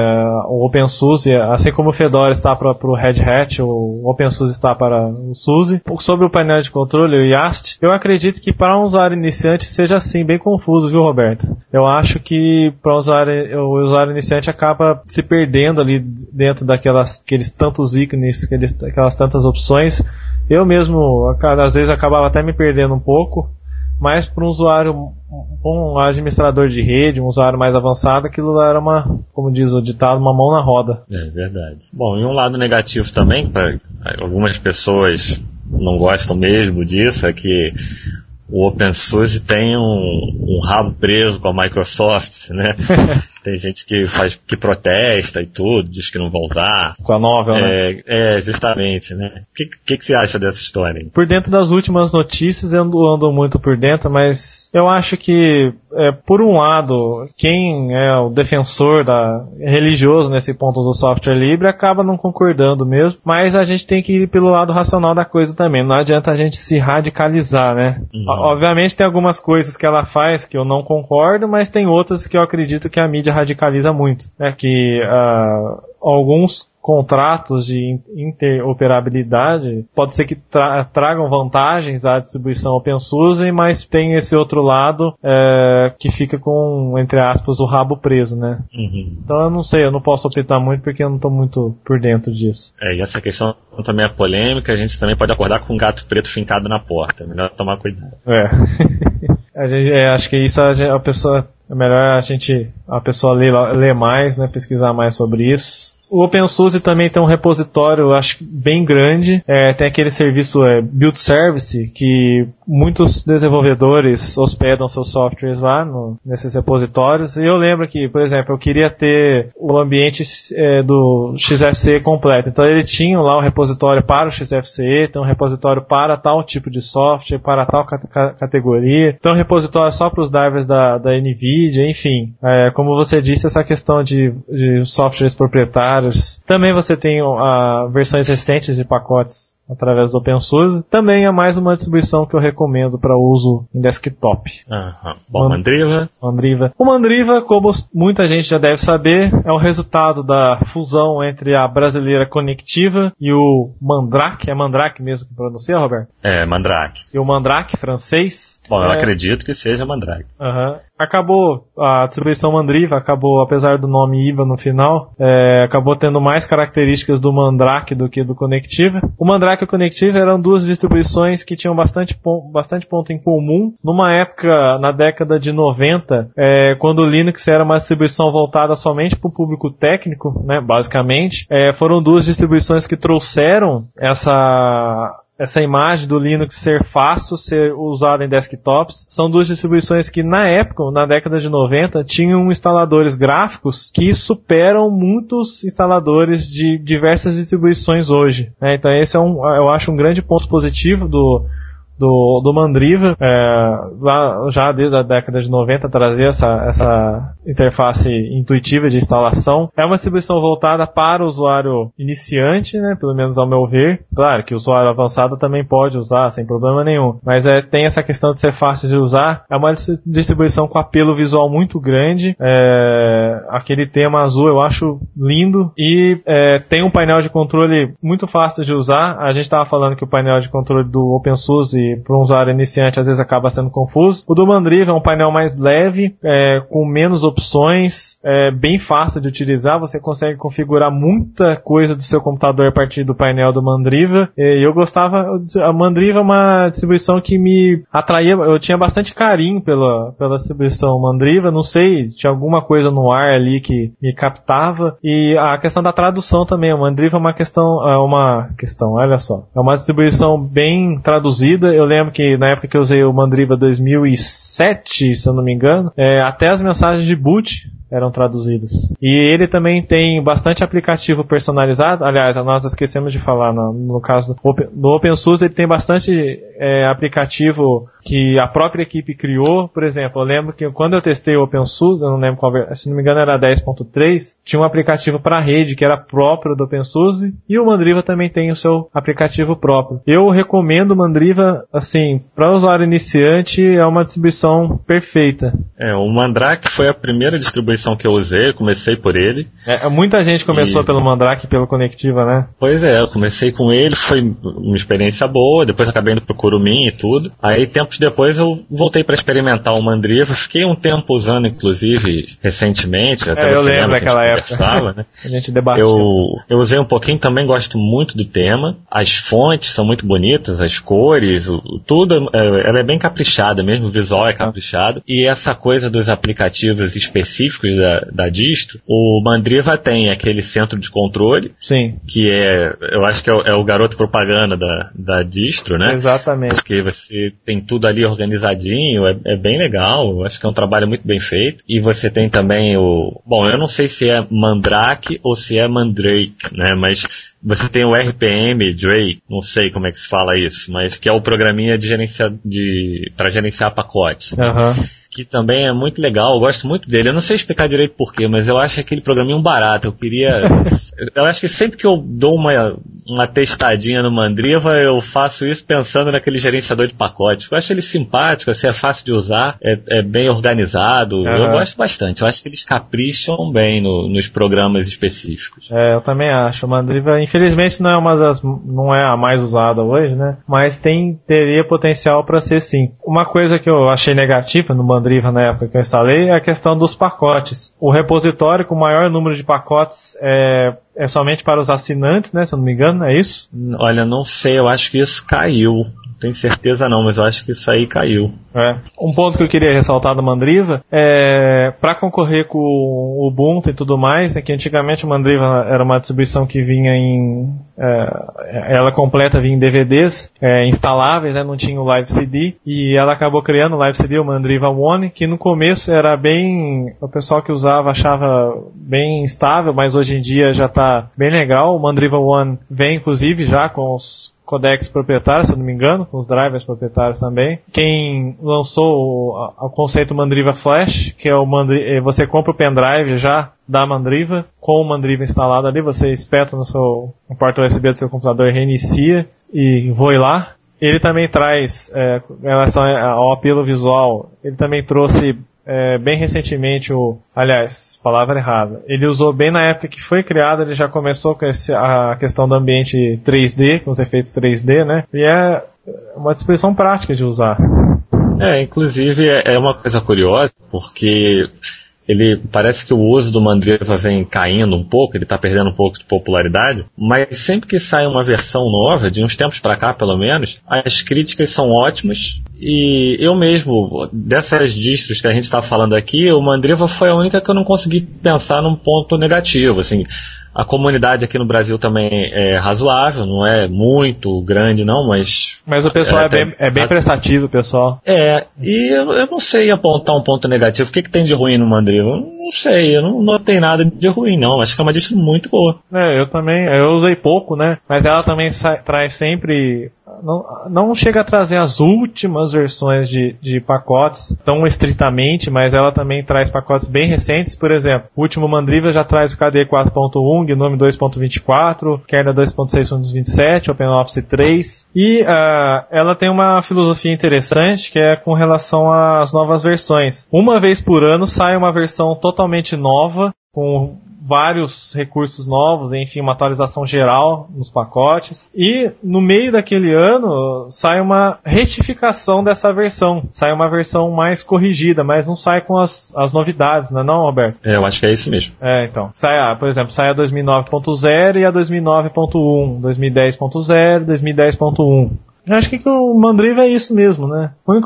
O OpenSUSE, assim como o Fedora está para o Red Hat, o OpenSUSE está para o SUSE. Um pouco sobre o painel de controle, o Yast, eu acredito que para um usuário iniciante seja assim, bem confuso, viu, Roberto? Eu acho que para o usuário iniciante acaba se perdendo ali dentro aqueles tantos ícones, aquelas tantas opções. Eu mesmo, às vezes, acabava até me perdendo um pouco, mas para um usuário, um administrador de rede, um usuário mais avançado, aquilo era como diz o ditado, uma mão na roda. É verdade. Bom, e um lado negativo também, para algumas pessoas não gostam mesmo disso, é que o OpenSUSE tem um rabo preso com a Microsoft, né? Tem gente que protesta e tudo, diz que não vai usar. Com a Novell, né? Justamente, né? O que você acha dessa história? Por dentro das últimas notícias, eu ando muito por dentro, mas eu acho que por um lado, quem é o defensor religioso nesse ponto do software livre acaba não concordando mesmo, mas a gente tem que ir pelo lado racional da coisa também. Não adianta a gente se radicalizar, né? Obviamente tem algumas coisas que ela faz que eu não concordo, mas tem outras que eu acredito que a mídia radicaliza muito, né? Que alguns contratos de interoperabilidade pode ser que tragam vantagens à distribuição OpenSUSE, mas tem esse outro lado que fica com, entre aspas, o rabo preso, né? Então eu não sei, eu não posso optar muito porque eu não estou muito por dentro disso. E essa questão também é polêmica, a gente também pode acordar com um gato preto fincado na porta, melhor tomar cuidado. Acho que isso a pessoa, é melhor a pessoa ler mais, né, pesquisar mais sobre isso. O OpenSUSE também tem um repositório, eu acho, bem grande. Tem aquele serviço Build Service, que muitos desenvolvedores hospedam seus softwares lá nesses repositórios. E eu lembro que, por exemplo, eu queria ter o ambiente do XFCE completo. Então ele tinha lá um repositório para o XFCE, tem um repositório para tal tipo de software, para tal categoria. Tem um repositório só para os drivers da NVIDIA, enfim. Como você disse, essa questão de softwares proprietários. Também você tem versões recentes de pacotes através do OpenSUSE. Também é mais uma distribuição que eu recomendo para uso em desktop. Bom, Mandriva. O Mandriva, como muita gente já deve saber, é o resultado da fusão entre a brasileira Conectiva e o Mandrake. É Mandrake mesmo que pronuncia, Roberto? Mandrake. E o Mandrake francês. Bom, eu acredito que seja Mandrake. Acabou, a distribuição Mandriva acabou, apesar do nome IVA no final, acabou tendo mais características do Mandrake do que do Conectiva. O Mandrake e o Conectiva eram duas distribuições que tinham bastante ponto em comum. Numa época, na década de 90, quando o Linux era uma distribuição voltada somente para o público técnico, né, basicamente, foram duas distribuições que trouxeram essa imagem do Linux ser fácil ser usado em desktops. São duas distribuições que na época, na década de 90, tinham instaladores gráficos que superam muitos instaladores de diversas distribuições hoje. Então esse eu acho um grande ponto positivo do Mandriva, lá já desde a década de 90 trazer essa interface intuitiva de instalação. É uma distribuição voltada para o usuário iniciante, né, pelo menos ao meu ver. Claro que o usuário avançado também pode usar sem problema nenhum, mas tem essa questão de ser fácil de usar. É uma distribuição com apelo visual muito grande. Aquele tema azul eu acho lindo e tem um painel de controle muito fácil de usar. A gente estava falando que o painel de controle do OpenSUSE para um usuário iniciante às vezes acaba sendo confuso. O do Mandriva é um painel mais leve, com menos opções, bem fácil de utilizar. Você consegue configurar muita coisa do seu computador a partir do painel do Mandriva. Eu gostava, a Mandriva é uma distribuição que me atraía, eu tinha bastante carinho pela distribuição Mandriva, não sei, tinha alguma coisa no ar ali que me captava. E a questão da tradução também, o Mandriva é uma questão, olha só, é uma distribuição bem traduzida. Eu lembro que na época que eu usei o Mandriva 2007, se eu não me engano, até as mensagens de boot eram traduzidas. E ele também tem bastante aplicativo personalizado. Aliás, nós esquecemos de falar, no caso do OpenSUSE, ele tem bastante aplicativo que a própria equipe criou. Por exemplo, eu lembro que quando eu testei o OpenSUSE, eu não lembro qual, se não me engano era 10.3, tinha um aplicativo para rede que era próprio do OpenSUSE, e o Mandriva também tem o seu aplicativo próprio. Eu recomendo o Mandriva, assim, para usuário iniciante, é uma distribuição perfeita. O Mandrake foi a primeira distribuição que eu usei, comecei por ele. Muita gente começou pelo Mandrake e pelo Conectiva, né? Pois eu comecei com ele, foi uma experiência boa, depois acabei indo pro Kurumin e tudo. Aí tempos depois eu voltei para experimentar o Mandriva, fiquei um tempo usando, inclusive, recentemente. Até eu lembro daquela época. Né? A gente debatia. Eu usei um pouquinho, também gosto muito do tema. As fontes são muito bonitas, as cores, tudo, ela é bem caprichada mesmo, o visual é caprichado. E essa coisa dos aplicativos específicos da distro, o Mandriva tem aquele centro de controle. Sim. Que eu acho que é o garoto propaganda da distro, né? Exatamente. Porque você tem tudo ali organizadinho, é bem legal, eu acho que é um trabalho muito bem feito. E você tem também bom, eu não sei se é Mandrake ou se é Mandrake, né? Mas você tem o RPM Drake, não sei como é que se fala isso, mas que é o programinha para gerenciar pacotes. que também é muito legal, eu gosto muito dele. Eu não sei explicar direito porquê, mas eu acho aquele programinha um barato. Eu acho que sempre que eu dou uma testadinha no Mandriva, eu faço isso pensando naquele gerenciador de pacotes. Eu acho ele simpático, assim, é fácil de usar, é bem organizado. Eu gosto bastante. Eu acho que eles capricham bem nos programas específicos. Eu também acho. O Mandriva, infelizmente, não é a mais usada hoje, né? Mas teria potencial para ser sim. Uma coisa que eu achei negativa no Mandriva na época que eu instalei é a questão dos pacotes. O repositório com o maior número de pacotes é somente para os assinantes, né? Se eu não me engano, é isso? Olha, não sei, eu acho que isso caiu. Não tenho certeza não, mas eu acho que isso aí caiu. Um ponto que eu queria ressaltar do Mandriva para concorrer com o Ubuntu e tudo mais, é que antigamente o Mandriva era uma distribuição que vinha ela completa vinha em DVDs instaláveis, né, não tinha o Live CD, e ela acabou criando o Live CD, o Mandriva One, que no começo era o pessoal que usava achava bem instável, mas hoje em dia já está bem legal. O Mandriva One vem inclusive já com os codecs proprietários, se eu não me engano, com os drivers proprietários também. Quem lançou o conceito Mandriva Flash, que é você compra o pendrive já da Mandriva, com o Mandriva instalado ali, você espeta no porta USB do seu computador e reinicia e voe lá. Ele também traz, em relação ao apelo visual, ele também trouxe bem recentemente palavra errada. Ele usou bem na época que foi criado, ele já começou com a questão do ambiente 3D, com os efeitos 3D, né? E é uma distribuição prática de usar. Inclusive é uma coisa curiosa, porque parece que o uso do Mandriva vem caindo um pouco, ele está perdendo um pouco de popularidade, mas sempre que sai uma versão nova, de uns tempos para cá pelo menos, as críticas são ótimas, e eu mesmo, dessas distros que a gente está falando aqui, o Mandriva foi a única que eu não consegui pensar num ponto negativo, assim. A comunidade aqui no Brasil também é razoável, não é muito grande não, mas... Mas o pessoal é bem prestativo, pessoal. E eu não sei apontar um ponto negativo. O que tem de ruim no Mandriva? Eu não sei, eu não notei nada de ruim não, acho que é uma distro muito boa. Eu também, eu usei pouco, né, mas ela também traz sempre... Não chega a trazer as últimas versões de pacotes tão estritamente, mas ela também traz pacotes bem recentes. Por exemplo, o último Mandriva já traz o KDE 4.1, GNOME 2.24, Kernel 2.6.27, OpenOffice 3, e ela tem uma filosofia interessante que é com relação às novas versões. Uma vez por ano sai uma versão totalmente nova, com vários recursos novos, enfim, uma atualização geral nos pacotes, e no meio daquele ano sai uma retificação dessa versão, sai uma versão mais corrigida, mas não sai com as novidades, não é não, Roberto? Eu acho que é isso mesmo. Então, por exemplo, sai a 2009.0 e a 2009.1, 2010.0, 2010.1. Eu acho que o Mandriva é isso mesmo, né?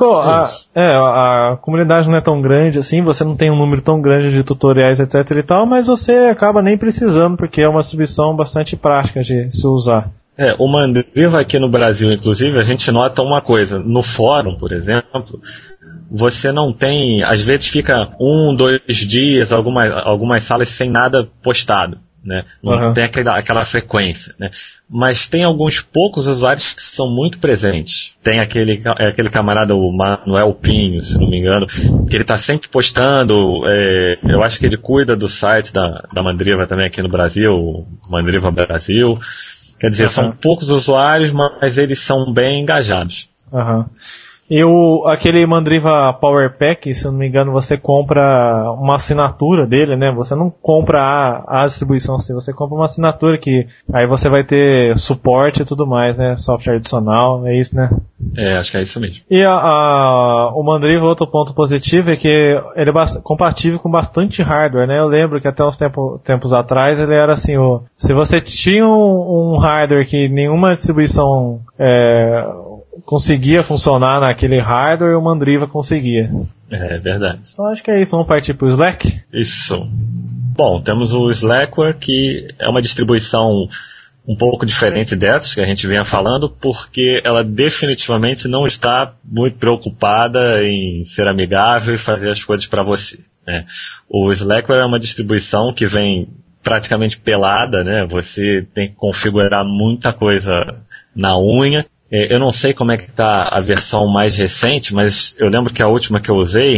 A comunidade não é tão grande assim, você não tem um número tão grande de tutoriais, etc e tal, mas você acaba nem precisando, porque é uma distribuição bastante prática de se usar. O Mandriva aqui no Brasil, inclusive, a gente nota uma coisa. No fórum, por exemplo, você não tem... Às vezes fica 1, 2 dias, algumas salas sem nada postado, né? Não tem aquela frequência, né? Mas tem alguns poucos usuários que são muito presentes. Tem aquele camarada, o Manuel Pinho, se não me engano, que ele está sempre postando. Eu acho que ele cuida do site da Mandriva também aqui no Brasil, Mandriva Brasil. Quer dizer, são poucos usuários, mas eles são bem engajados. E aquele Mandriva Power Pack, se eu não me engano, você compra uma assinatura dele, né? Você não compra a distribuição assim, você compra uma assinatura que aí você vai ter suporte e tudo mais, né? Software adicional, é isso, né? Acho que é isso mesmo. E o Mandriva, outro ponto positivo é que ele é compatível com bastante hardware, né? Eu lembro que até uns tempos atrás ele era assim, se você tinha um hardware que nenhuma distribuição conseguia funcionar naquele hardware, o Mandriva conseguia. É verdade. Então acho que é isso, vamos partir para o Slack? Isso. Bom, temos o Slackware, que é uma distribuição um pouco diferente dessas que a gente vinha falando, porque ela definitivamente não está muito preocupada em ser amigável e fazer as coisas para você, né? O Slackware é uma distribuição que vem praticamente pelada, né? Você tem que configurar muita coisa na unha. Eu não sei como é que está a versão mais recente, mas eu lembro que a última que eu usei,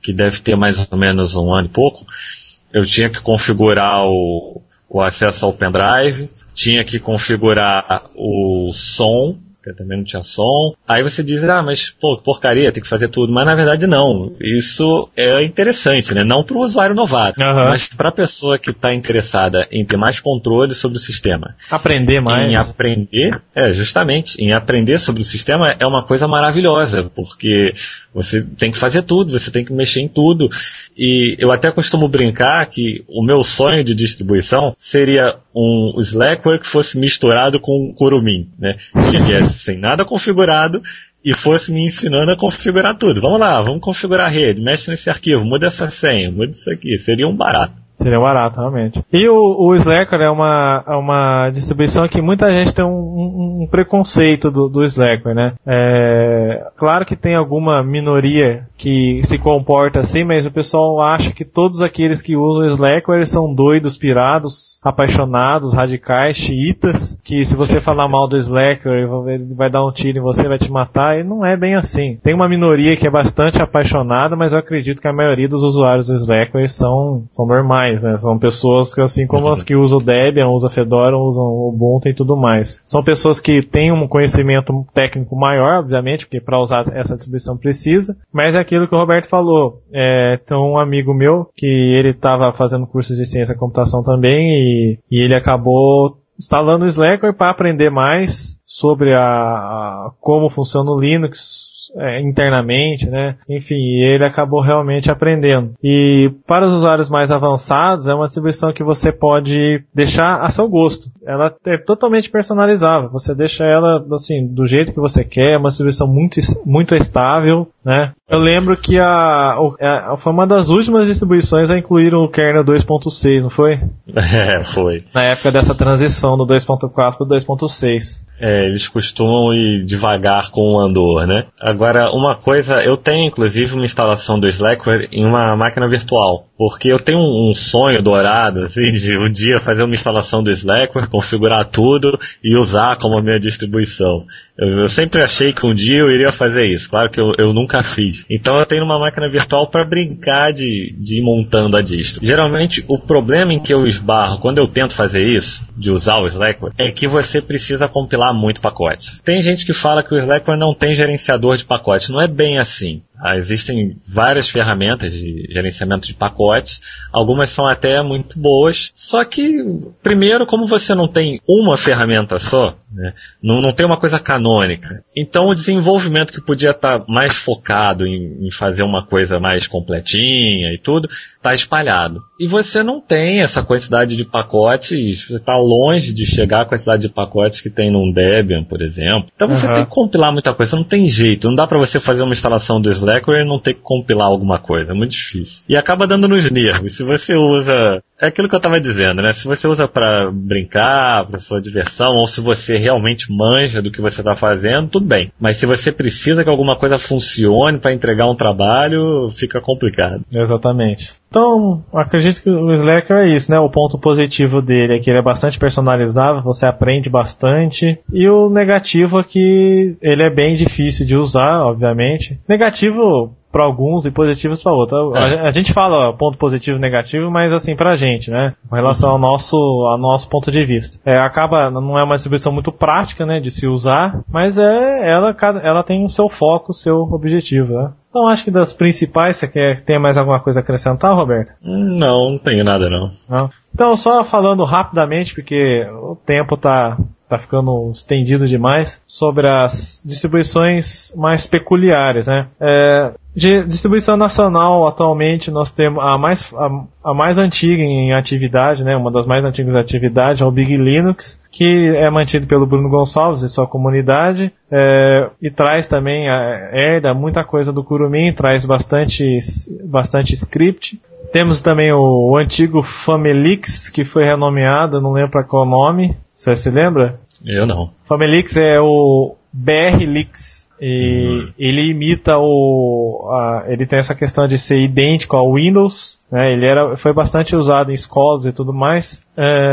que deve ter mais ou menos 1 ano e pouco, eu tinha que configurar o acesso ao pendrive, tinha que configurar o som, que também não tinha som. Aí você diz, mas porcaria, tem que fazer tudo. Mas na verdade não. Isso é interessante, né? Não para o usuário novato, mas para a pessoa que está interessada em ter mais controle sobre o sistema. Aprender mais. Em aprender, justamente, em aprender sobre o sistema é uma coisa maravilhosa, porque você tem que fazer tudo, você tem que mexer em tudo. E eu até costumo brincar que o meu sonho de distribuição seria um Slackware que fosse misturado com Kurumin, né? Que viesse sem nada configurado e fosse me ensinando a configurar tudo. Vamos lá, vamos configurar a rede, mexe nesse arquivo, muda essa senha, muda isso aqui. Seria um barato. Seria barato, realmente. E o Slackware é uma distribuição que muita gente tem um preconceito do Slackware, né? Claro que tem alguma minoria que se comporta assim, mas o pessoal acha que todos aqueles que usam o Slackware são doidos, pirados, apaixonados, radicais, xiitas, que se você falar mal do Slackware, ele vai dar um tiro em você, vai te matar, e não é bem assim. Tem uma minoria que é bastante apaixonada, mas eu acredito que a maioria dos usuários do Slackware são normais. Né? São pessoas que, assim como as que usam o Debian, usam Fedora, usam o Ubuntu e tudo mais. São pessoas que têm um conhecimento técnico maior, obviamente, porque para usar essa distribuição precisa, mas é aquilo que o Roberto falou. Tem um amigo meu que ele estava fazendo cursos de ciência da computação também e ele acabou instalando o Slackware para aprender mais sobre como funciona o Linux internamente, né? Enfim, ele acabou realmente aprendendo. E para os usuários mais avançados, é uma distribuição que você pode deixar a seu gosto. Ela é totalmente personalizável. Você deixa ela, assim, do jeito que você quer. É uma distribuição muito estável, né? Eu lembro que foi uma das últimas distribuições a incluir o kernel 2.6, não foi? Foi. Na época dessa transição do 2.4 para o 2.6. Eles costumam ir devagar com o Andor, né? Agora, uma coisa, eu tenho inclusive uma instalação do Slackware em uma máquina virtual, porque eu tenho um sonho dourado, assim, de um dia fazer uma instalação do Slackware, configurar tudo e usar como a minha distribuição. Eu sempre achei que um dia eu iria fazer isso, claro que eu nunca fiz. Então eu tenho uma máquina virtual para brincar de ir montando a distro. Geralmente o problema em que eu esbarro quando eu tento fazer isso, de usar o Slackware, é que você precisa compilar muito pacote. Tem gente que fala que o Slackware não tem gerenciador de pacote, não é bem assim. Existem várias ferramentas de gerenciamento de pacotes, algumas são até muito boas, só que, primeiro, como você não tem uma ferramenta só, né, não tem uma coisa canônica, então o desenvolvimento que podia estar mais focado em fazer uma coisa mais completinha e tudo, está espalhado. E você não tem essa quantidade de pacotes, você está longe de chegar à quantidade de pacotes que tem num Debian, por exemplo. Então você tem que compilar muita coisa, não tem jeito, não dá para você fazer uma instalação do Slackware e não ter que compilar alguma coisa, é muito difícil. E acaba dando nos nervos. Se você usa, é aquilo que eu estava dizendo, né? Se você usa para brincar, para sua diversão, ou se você realmente manja do que você está fazendo, tudo bem. Mas se você precisa que alguma coisa funcione para entregar um trabalho, fica complicado. Exatamente. Então, acredito que o Slackware é isso, né? O ponto positivo dele é que ele é bastante personalizável, você aprende bastante. E o negativo é que ele é bem difícil de usar, obviamente. Negativo para alguns e positivos para outros. A gente fala ponto positivo e negativo, mas assim, pra gente, né? Com relação ao nosso ponto de vista. Não é uma distribuição muito prática, né? De se usar, mas ela tem o seu foco, o seu objetivo, né? Então, acho que das principais, você tem mais alguma coisa a acrescentar, Roberto? Não tenho nada não. Então, só falando rapidamente, porque o tempo tá ficando estendido demais, sobre as distribuições mais peculiares, né? De distribuição nacional, atualmente, nós temos a mais antiga em atividade, né? Uma das mais antigas em atividade é o Big Linux, que é mantido pelo Bruno Gonçalves e sua comunidade, e traz também, herda muita coisa do Kurumin, traz bastante script. Temos também o antigo Famelix, que foi renomeado, não lembro qual nome. Você se lembra? Eu não. Famelix é o BRLix. E ele imita ele tem essa questão de ser idêntico ao Windows, né? Foi bastante usado em escolas e tudo mais.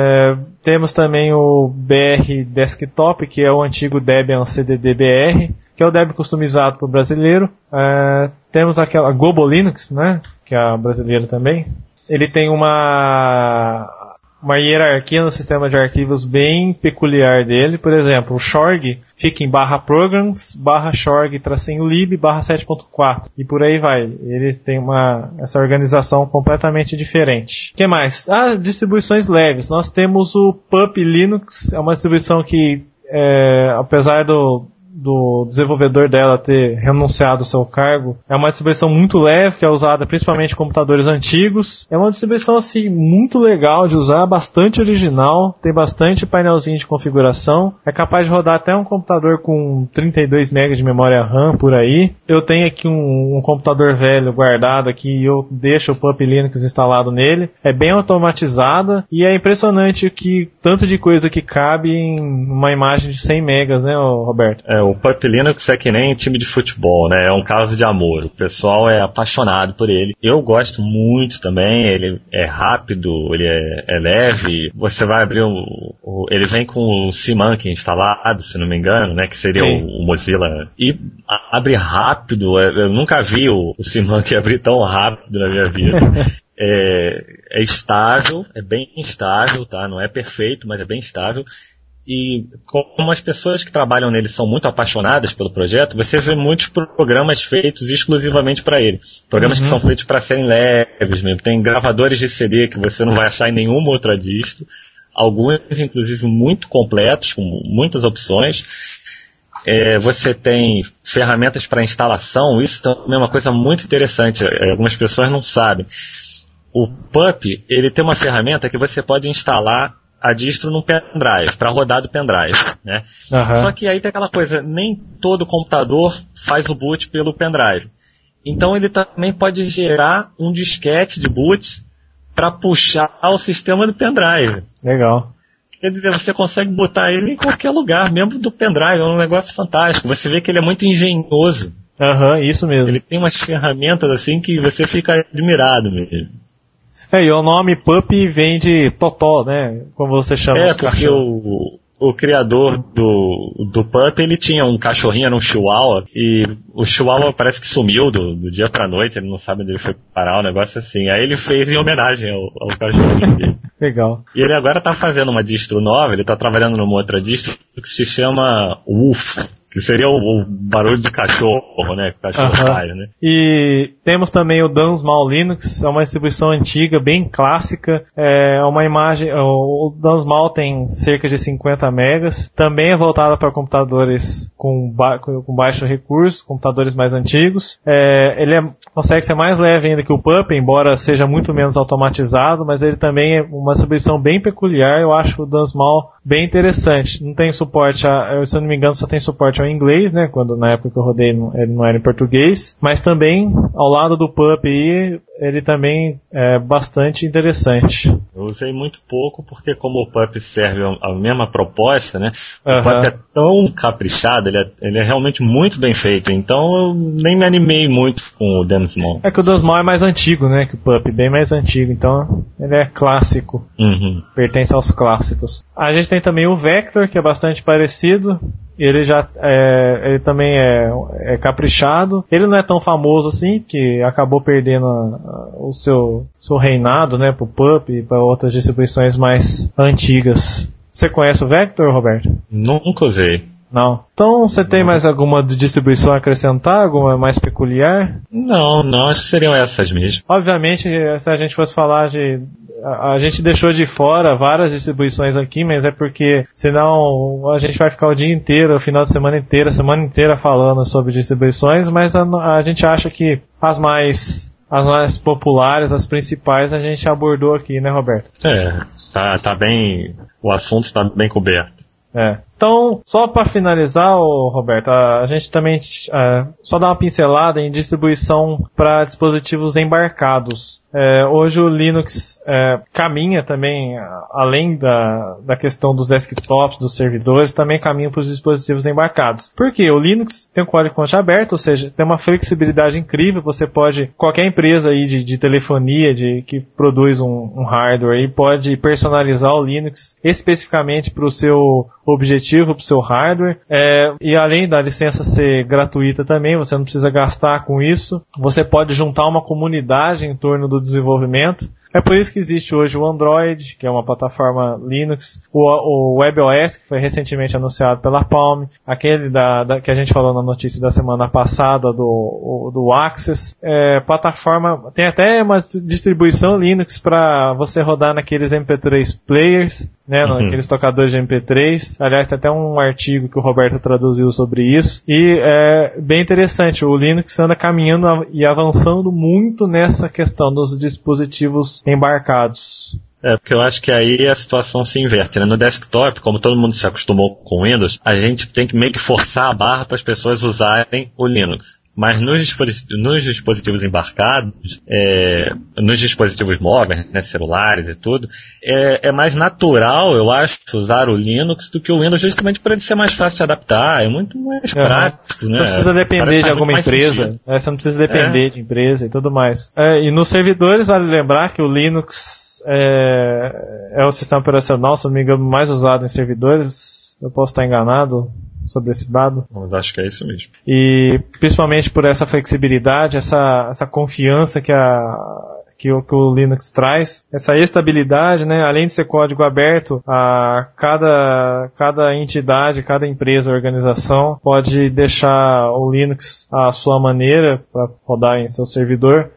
Temos também o BR Desktop, que é o antigo Debian CDD-BR, que é o Debian customizado para o brasileiro. Temos aquela Global Linux, né, que é a brasileira também. Ele tem uma hierarquia no sistema de arquivos bem peculiar dele. Por exemplo, o Shorg fica em /programs, /shorg-lib, /7.4 e por aí vai. Eles têm essa organização completamente diferente. O que mais? Distribuições leves. Nós temos o Pup Linux, é uma distribuição que, apesar do desenvolvedor dela ter renunciado ao seu cargo, é uma distribuição muito leve, que é usada principalmente em computadores antigos. É uma distribuição assim muito legal de usar, bastante original, tem bastante painelzinho de configuração, é capaz de rodar até um computador com 32 MB de memória RAM por aí. Eu tenho aqui um computador velho guardado aqui e eu deixo o Pup Linux instalado nele. É bem automatizada e é impressionante que tanto de coisa que cabe em uma imagem de 100 MB, né, Roberto? O Pup Linux é que nem time de futebol, né? É um caso de amor. O pessoal é apaixonado por ele. Eu gosto muito também. Ele é rápido, ele é leve. Você vai abrir ele vem com o CMake instalado, se não me engano, né? Que seria o Mozilla. E abre rápido. Eu nunca vi o CMake abrir tão rápido na minha vida. É estável, é bem estável, tá? Não é perfeito, mas é bem estável. E como as pessoas que trabalham nele são muito apaixonadas pelo projeto, você vê muitos programas feitos exclusivamente para ele. Programas que são feitos para serem leves mesmo. Tem gravadores de CD que você não vai achar em nenhuma outra distro. Alguns, inclusive, muito completos, com muitas opções. Você tem ferramentas para instalação. Isso também é uma coisa muito interessante. Algumas pessoas não sabem. O Pup, ele tem uma ferramenta que você pode instalar a distro num pendrive, para rodar do pendrive, né? Só que aí tem aquela coisa, nem todo computador faz o boot pelo pendrive. Então ele também pode gerar um disquete de boot para puxar o sistema do pendrive. Legal. Quer dizer, você consegue botar ele em qualquer lugar, mesmo do pendrive, é um negócio fantástico. Você vê que ele é muito engenhoso. Isso mesmo. Ele tem umas ferramentas assim que você fica admirado mesmo. E o nome Pup vem de Totó, né? Como você chama os porque o criador do Pup, ele tinha um cachorrinho, era um chihuahua, e o chihuahua parece que sumiu do dia pra noite, ele não sabe onde ele foi parar, um negócio assim. Aí ele fez em homenagem ao cachorrinho dele. Legal. E ele agora tá fazendo uma distro nova, ele tá trabalhando numa outra distro que se chama Wolf, que seria o barulho de cachorro, né? Que o cachorro faz, né? E temos também o Dunsmall Linux, é uma distribuição antiga, bem clássica. É uma imagem. O Dunsmall tem cerca de 50 megas. Também é voltada para computadores com baixo recurso, computadores mais antigos. Ele consegue ser mais leve ainda que o Pup, embora seja muito menos automatizado, mas ele também é uma distribuição bem peculiar. Eu acho o Dunsmall bem interessante. Não tem suporte, se eu não me engano, só tem suporte ao inglês, né? Quando na época que eu rodei ele não era em português. Mas também, ao lado do Pup aí, ele também é bastante interessante. Eu usei muito pouco porque como o Pup serve a mesma proposta, né? O Pup é tão caprichado, ele é realmente muito bem feito. Então eu nem me animei muito com o Dunsmall. É que o Dunsmall é mais antigo, né? Que o Pup, bem mais antigo. Então ele é clássico. Pertence aos clássicos. A gente tem também o Vector, que é bastante parecido. Ele também é caprichado. Ele não é tão famoso assim, que acabou perdendo o seu reinado, né, pro Pup e para outras distribuições mais antigas. Você conhece o Vector, Roberto? Nunca usei. Não. Então você tem mais alguma distribuição a acrescentar? Alguma mais peculiar? Não, acho que seriam essas mesmo. Obviamente, se a gente fosse falar a gente deixou de fora várias distribuições aqui, mas é porque senão a gente vai ficar o dia inteiro, o final de semana inteira, a semana inteira falando sobre distribuições, mas a gente acha que as mais populares, as principais, a gente abordou aqui, né, Roberto? Tá bem, o assunto está bem coberto. Então, só para finalizar, Roberto, a gente também só dá uma pincelada em distribuição para dispositivos embarcados. Hoje o Linux caminha também, além da questão dos desktops, dos servidores, também caminha para os dispositivos embarcados. Por quê? O Linux tem um código-fonte aberto, ou seja, tem uma flexibilidade incrível. Você pode, qualquer empresa aí de telefonia que produz um hardware aí, pode personalizar o Linux especificamente para o seu objetivo para o seu hardware. E além da licença ser gratuita também, você não precisa gastar com isso. Você pode juntar uma comunidade em torno do desenvolvimento. É por isso que existe hoje o Android, que é uma plataforma Linux, o WebOS, que foi recentemente anunciado pela Palm, aquele que a gente falou na notícia da semana passada do Access. Plataforma, tem até uma distribuição Linux para você rodar naqueles MP3 players, né, naqueles tocadores de MP3. Aliás, tem até um artigo que o Roberto traduziu sobre isso. E é bem interessante, o Linux anda caminhando e avançando muito nessa questão dos dispositivos embarcados. Porque eu acho que aí a situação se inverte, né? No desktop, como todo mundo se acostumou com o Windows, a gente tem que meio que forçar a barra para as pessoas usarem o Linux. Mas nos dispositivos embarcados, nos dispositivos móveis, né, celulares e tudo, é mais natural, eu acho, usar o Linux do que o Windows, justamente para ele ser mais fácil de adaptar, é muito mais prático, né? Não precisa depender de alguma empresa, você não precisa depender de empresa e tudo mais. E nos servidores, vale lembrar que o Linux é o sistema operacional, se não me engano, mais usado em servidores. Eu posso estar enganado sobre esse dado. Mas acho que é isso mesmo. E principalmente por essa flexibilidade, essa confiança que o Linux traz, essa estabilidade, né? Além de ser código aberto, cada entidade, cada empresa, organização pode deixar o Linux à sua maneira para rodar em seu servidor.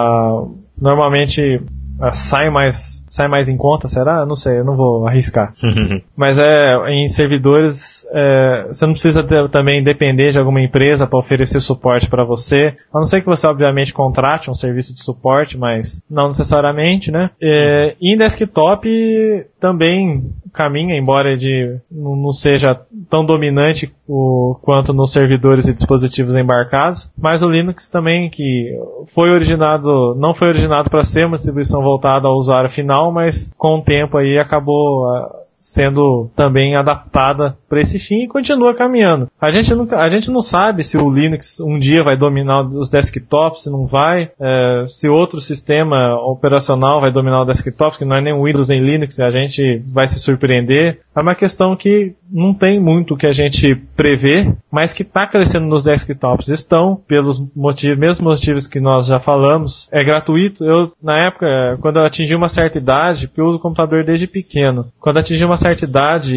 Normalmente sai mais em conta, será? Não sei, eu não vou arriscar. Mas em servidores, você não precisa também depender de alguma empresa para oferecer suporte para você. A não ser que você, obviamente, contrate um serviço de suporte, mas não necessariamente, né? E em desktop também caminha, embora não seja tão dominante quanto nos servidores e dispositivos embarcados, mas o Linux também, que não foi originado para ser uma distribuição voltada ao usuário final, mas com o tempo aí acabou sendo também adaptada para esse fim e continua caminhando. A gente não sabe se o Linux um dia vai dominar os desktops, se não vai, se outro sistema operacional vai dominar o desktop, que não é nem Windows nem Linux, a gente vai se surpreender. É uma questão que não tem muito o que a gente prevê, mas que está crescendo nos desktops. Estão, pelos mesmos motivos que nós já falamos. É gratuito. Eu, na época, quando eu atingi uma certa idade, porque eu uso computador desde pequeno, quando eu atingi uma certa idade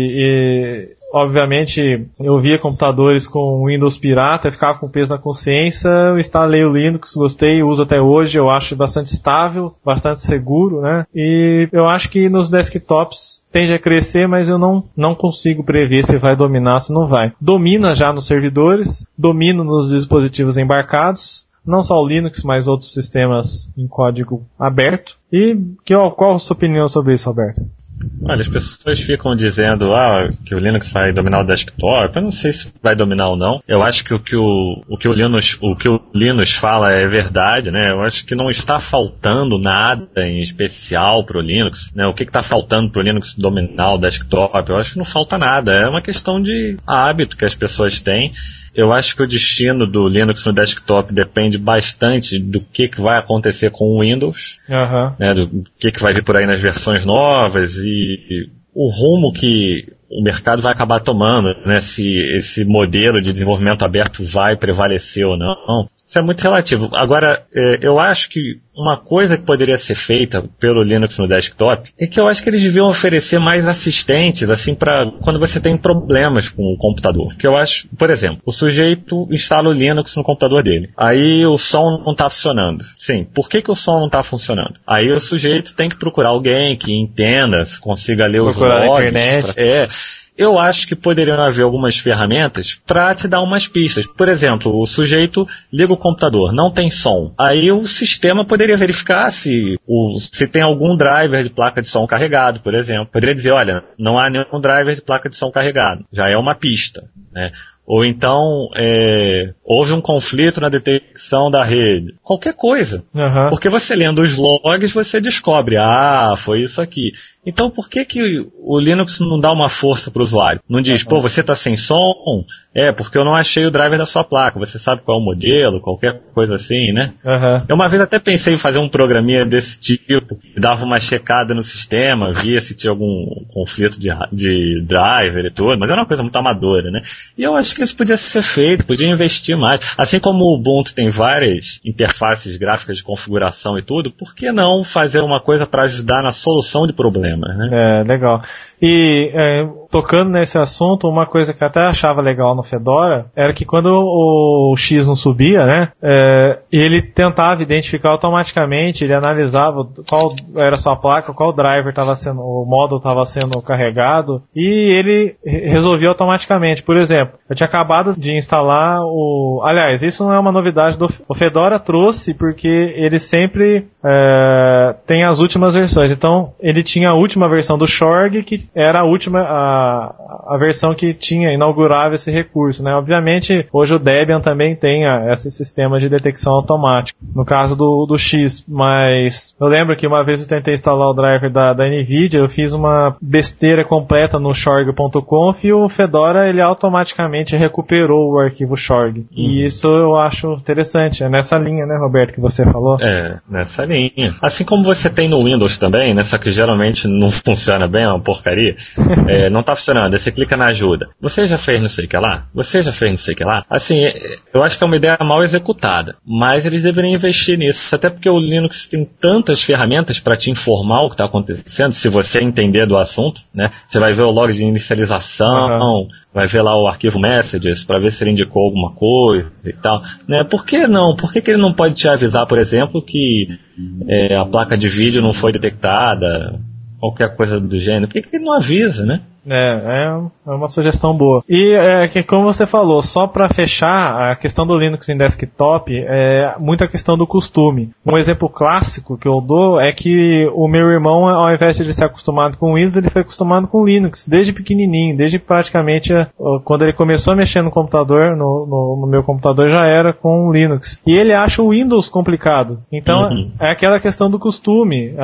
obviamente, eu via computadores com Windows pirata, eu ficava com peso na consciência, eu instalei o Linux, gostei, uso até hoje, eu acho bastante estável, bastante seguro, né? E eu acho que nos desktops tende a crescer, mas eu não consigo prever se vai dominar, se não vai. Domina já nos servidores, domina nos dispositivos embarcados, não só o Linux, mas outros sistemas em código aberto. E qual a sua opinião sobre isso, Roberto? Olha, as pessoas ficam dizendo que o Linux vai dominar o desktop. Eu não sei se vai dominar ou não. Eu acho que o que o Linux fala é verdade, né? Eu acho que não está faltando nada em especial para o Linux, né? O que está faltando para o Linux dominar o desktop? Eu acho que não falta nada. É uma questão de hábito que as pessoas têm. Eu acho que o destino do Linux no desktop depende bastante do que vai acontecer com o Windows, né, do que vai vir por aí nas versões novas e o rumo que o mercado vai acabar tomando, né, se esse modelo de desenvolvimento aberto vai prevalecer ou não. Isso é muito relativo. Agora, eu acho que uma coisa que poderia ser feita pelo Linux no desktop é que eu acho que eles deviam oferecer mais assistentes, assim, para quando você tem problemas com o computador. Porque eu acho, por exemplo, o sujeito instala o Linux no computador dele. Aí o som não está funcionando. Sim, por que o som não está funcionando? Aí o sujeito tem que procurar alguém que entenda, consiga ler os logs. Na internet. Eu acho que poderiam haver algumas ferramentas para te dar umas pistas. Por exemplo, o sujeito liga o computador, não tem som. Aí o sistema poderia verificar se tem algum driver de placa de som carregado, por exemplo. Poderia dizer, olha, não há nenhum driver de placa de som carregado. Já é uma pista, né? Ou então, houve um conflito na detecção da rede. Qualquer coisa. Porque você lendo os logs, você descobre, foi isso aqui. Então por que o Linux não dá uma força para o usuário? Não diz, pô, você está sem som? Porque eu não achei o driver da sua placa. Você sabe qual é o modelo, qualquer coisa assim, né? Eu uma vez até pensei em fazer um programinha desse tipo, dava uma checada no sistema, via se tinha algum conflito de driver e tudo, mas era uma coisa muito amadora, né? E eu acho que isso podia ser feito, podia investir mais. Assim como o Ubuntu tem várias interfaces gráficas de configuração e tudo, por que não fazer uma coisa para ajudar na solução de problemas, né? Legal. E tocando nesse assunto, uma coisa que eu até achava legal no Fedora era que quando o X não subia, né, ele tentava identificar automaticamente, ele analisava qual era a sua placa, qual driver o módulo estava sendo carregado, e ele resolvia automaticamente. Por exemplo, eu tinha acabado de instalar aliás, isso não é uma novidade o Fedora trouxe, porque ele sempre tem as últimas versões. Então, ele tinha a última versão do Shorg, que era a última, a versão que inaugurava esse recurso, né? Obviamente, hoje o Debian também tem esse sistema de detecção automática, no caso do X, mas eu lembro que uma vez eu tentei instalar o driver da NVIDIA, eu fiz uma besteira completa no shorg.conf e o Fedora, ele automaticamente recuperou o arquivo Shorg. E isso eu acho interessante, é nessa linha, né, Roberto, que você falou? Nessa linha. Assim como você tem no Windows também, né, só que geralmente não funciona bem, é uma porcaria. Não está funcionando, aí você clica na ajuda. Você já fez não sei o que lá? Você já fez não sei o que lá? Assim, eu acho que é uma ideia mal executada, mas eles deveriam investir nisso, até porque o Linux tem tantas ferramentas para te informar o que está acontecendo, se você entender do assunto, né? Você vai ver o log de inicialização, vai ver lá o arquivo messages para ver se ele indicou alguma coisa e tal, né? Por que não? Por que ele não pode te avisar, por exemplo, que a placa de vídeo não foi detectada, qualquer coisa do gênero? Por que ele não avisa, né? É uma sugestão boa. E que, como você falou, só para fechar, a questão do Linux em desktop é muita questão do costume. Um exemplo clássico que eu dou é que o meu irmão, ao invés de ser acostumado com Windows, ele foi acostumado com Linux desde pequenininho, desde praticamente quando ele começou a mexer no computador, no meu computador já era com Linux. E ele acha o Windows complicado. Então é aquela questão do costume.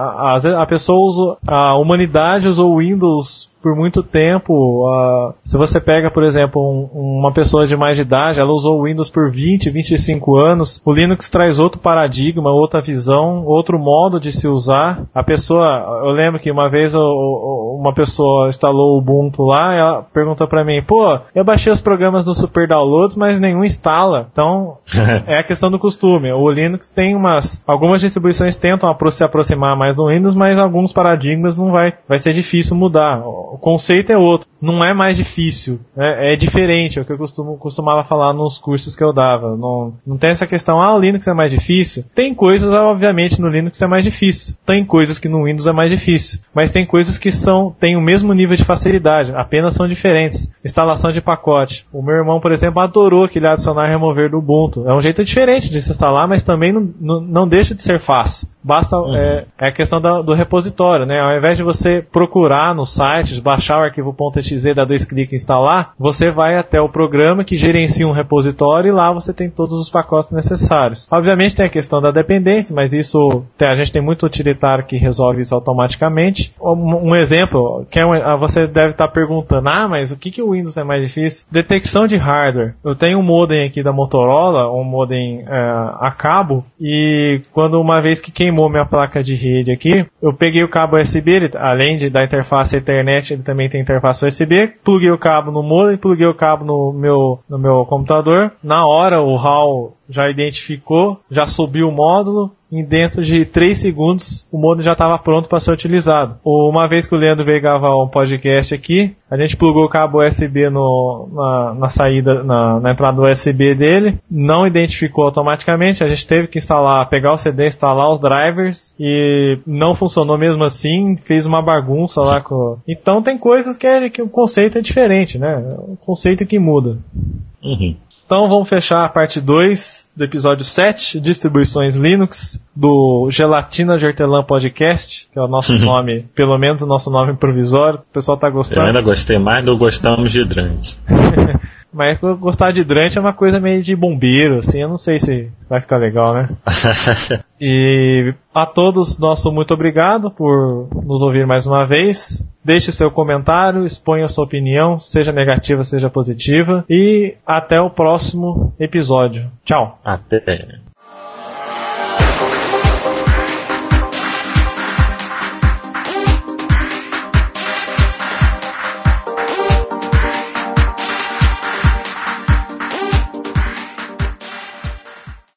A pessoa a humanidade usou o Windows por muito tempo. Se você pega, por exemplo, uma pessoa de mais idade, ela usou o Windows por 20, 25 anos, o Linux traz outro paradigma, outra visão, outro modo de se usar. Eu lembro que uma vez uma pessoa instalou o Ubuntu lá, e ela perguntou pra mim, eu baixei os programas do Super Downloads, mas nenhum instala. Então, é a questão do costume. O Linux tem algumas distribuições tentam se aproximar mais do Windows, mas alguns paradigmas vai ser difícil mudar. O conceito é outro, não é mais difícil, é diferente, é o que eu costumava falar nos cursos que eu dava. Não tem essa questão, o Linux é mais difícil. Tem coisas, obviamente, no Linux é mais difícil. Tem coisas que no Windows é mais difícil. Mas tem coisas que têm o mesmo nível de facilidade, apenas são diferentes. Instalação de pacote. O meu irmão, por exemplo, adorou aquele adicionar e remover do Ubuntu. É um jeito diferente de se instalar, mas também não deixa de ser fácil. Basta, é a questão do repositório, né? Ao invés de você procurar nos sites, baixar o arquivo .exe, dar 2 cliques e instalar, você vai até o programa que gerencia um repositório e lá você tem todos os pacotes necessários. Obviamente tem a questão da dependência, mas a gente tem muito utilitário que resolve isso automaticamente. Um exemplo, você deve estar perguntando, mas o que o Windows é mais difícil? Detecção de hardware. Eu tenho um modem aqui da Motorola, um modem a cabo, e quando uma vez que queimou minha placa de rede aqui, eu peguei o cabo USB, além da interface Ethernet, ele também tem interface USB, pluguei o cabo no modem, pluguei o cabo no meu computador. Na hora o HAL já identificou, já subiu o módulo, e dentro de 3 segundos o modem já estava pronto para ser utilizado. Uma vez que o Leandro veio gravar um podcast aqui, a gente plugou o cabo USB na saída, na entrada do USB dele, não identificou automaticamente, a gente teve que pegar o CD, instalar os drivers, e não funcionou mesmo assim, fez uma bagunça lá Então tem coisas que o conceito é diferente, né? O conceito que muda. Então vamos fechar a parte 2 do episódio 7, Distribuições Linux, do Gelatina de Hortelã Podcast, que é o nosso nome, pelo menos o nosso nome provisório. O pessoal tá gostando? Eu ainda gostei mais do Gostamos de Hidrante. Mas gostar de hidrante é uma coisa meio de bombeiro, assim, eu não sei se vai ficar legal, né? E a todos, nosso muito obrigado por nos ouvir mais uma vez. Deixe seu comentário, exponha sua opinião, seja negativa, seja positiva. E até o próximo episódio. Tchau. Até.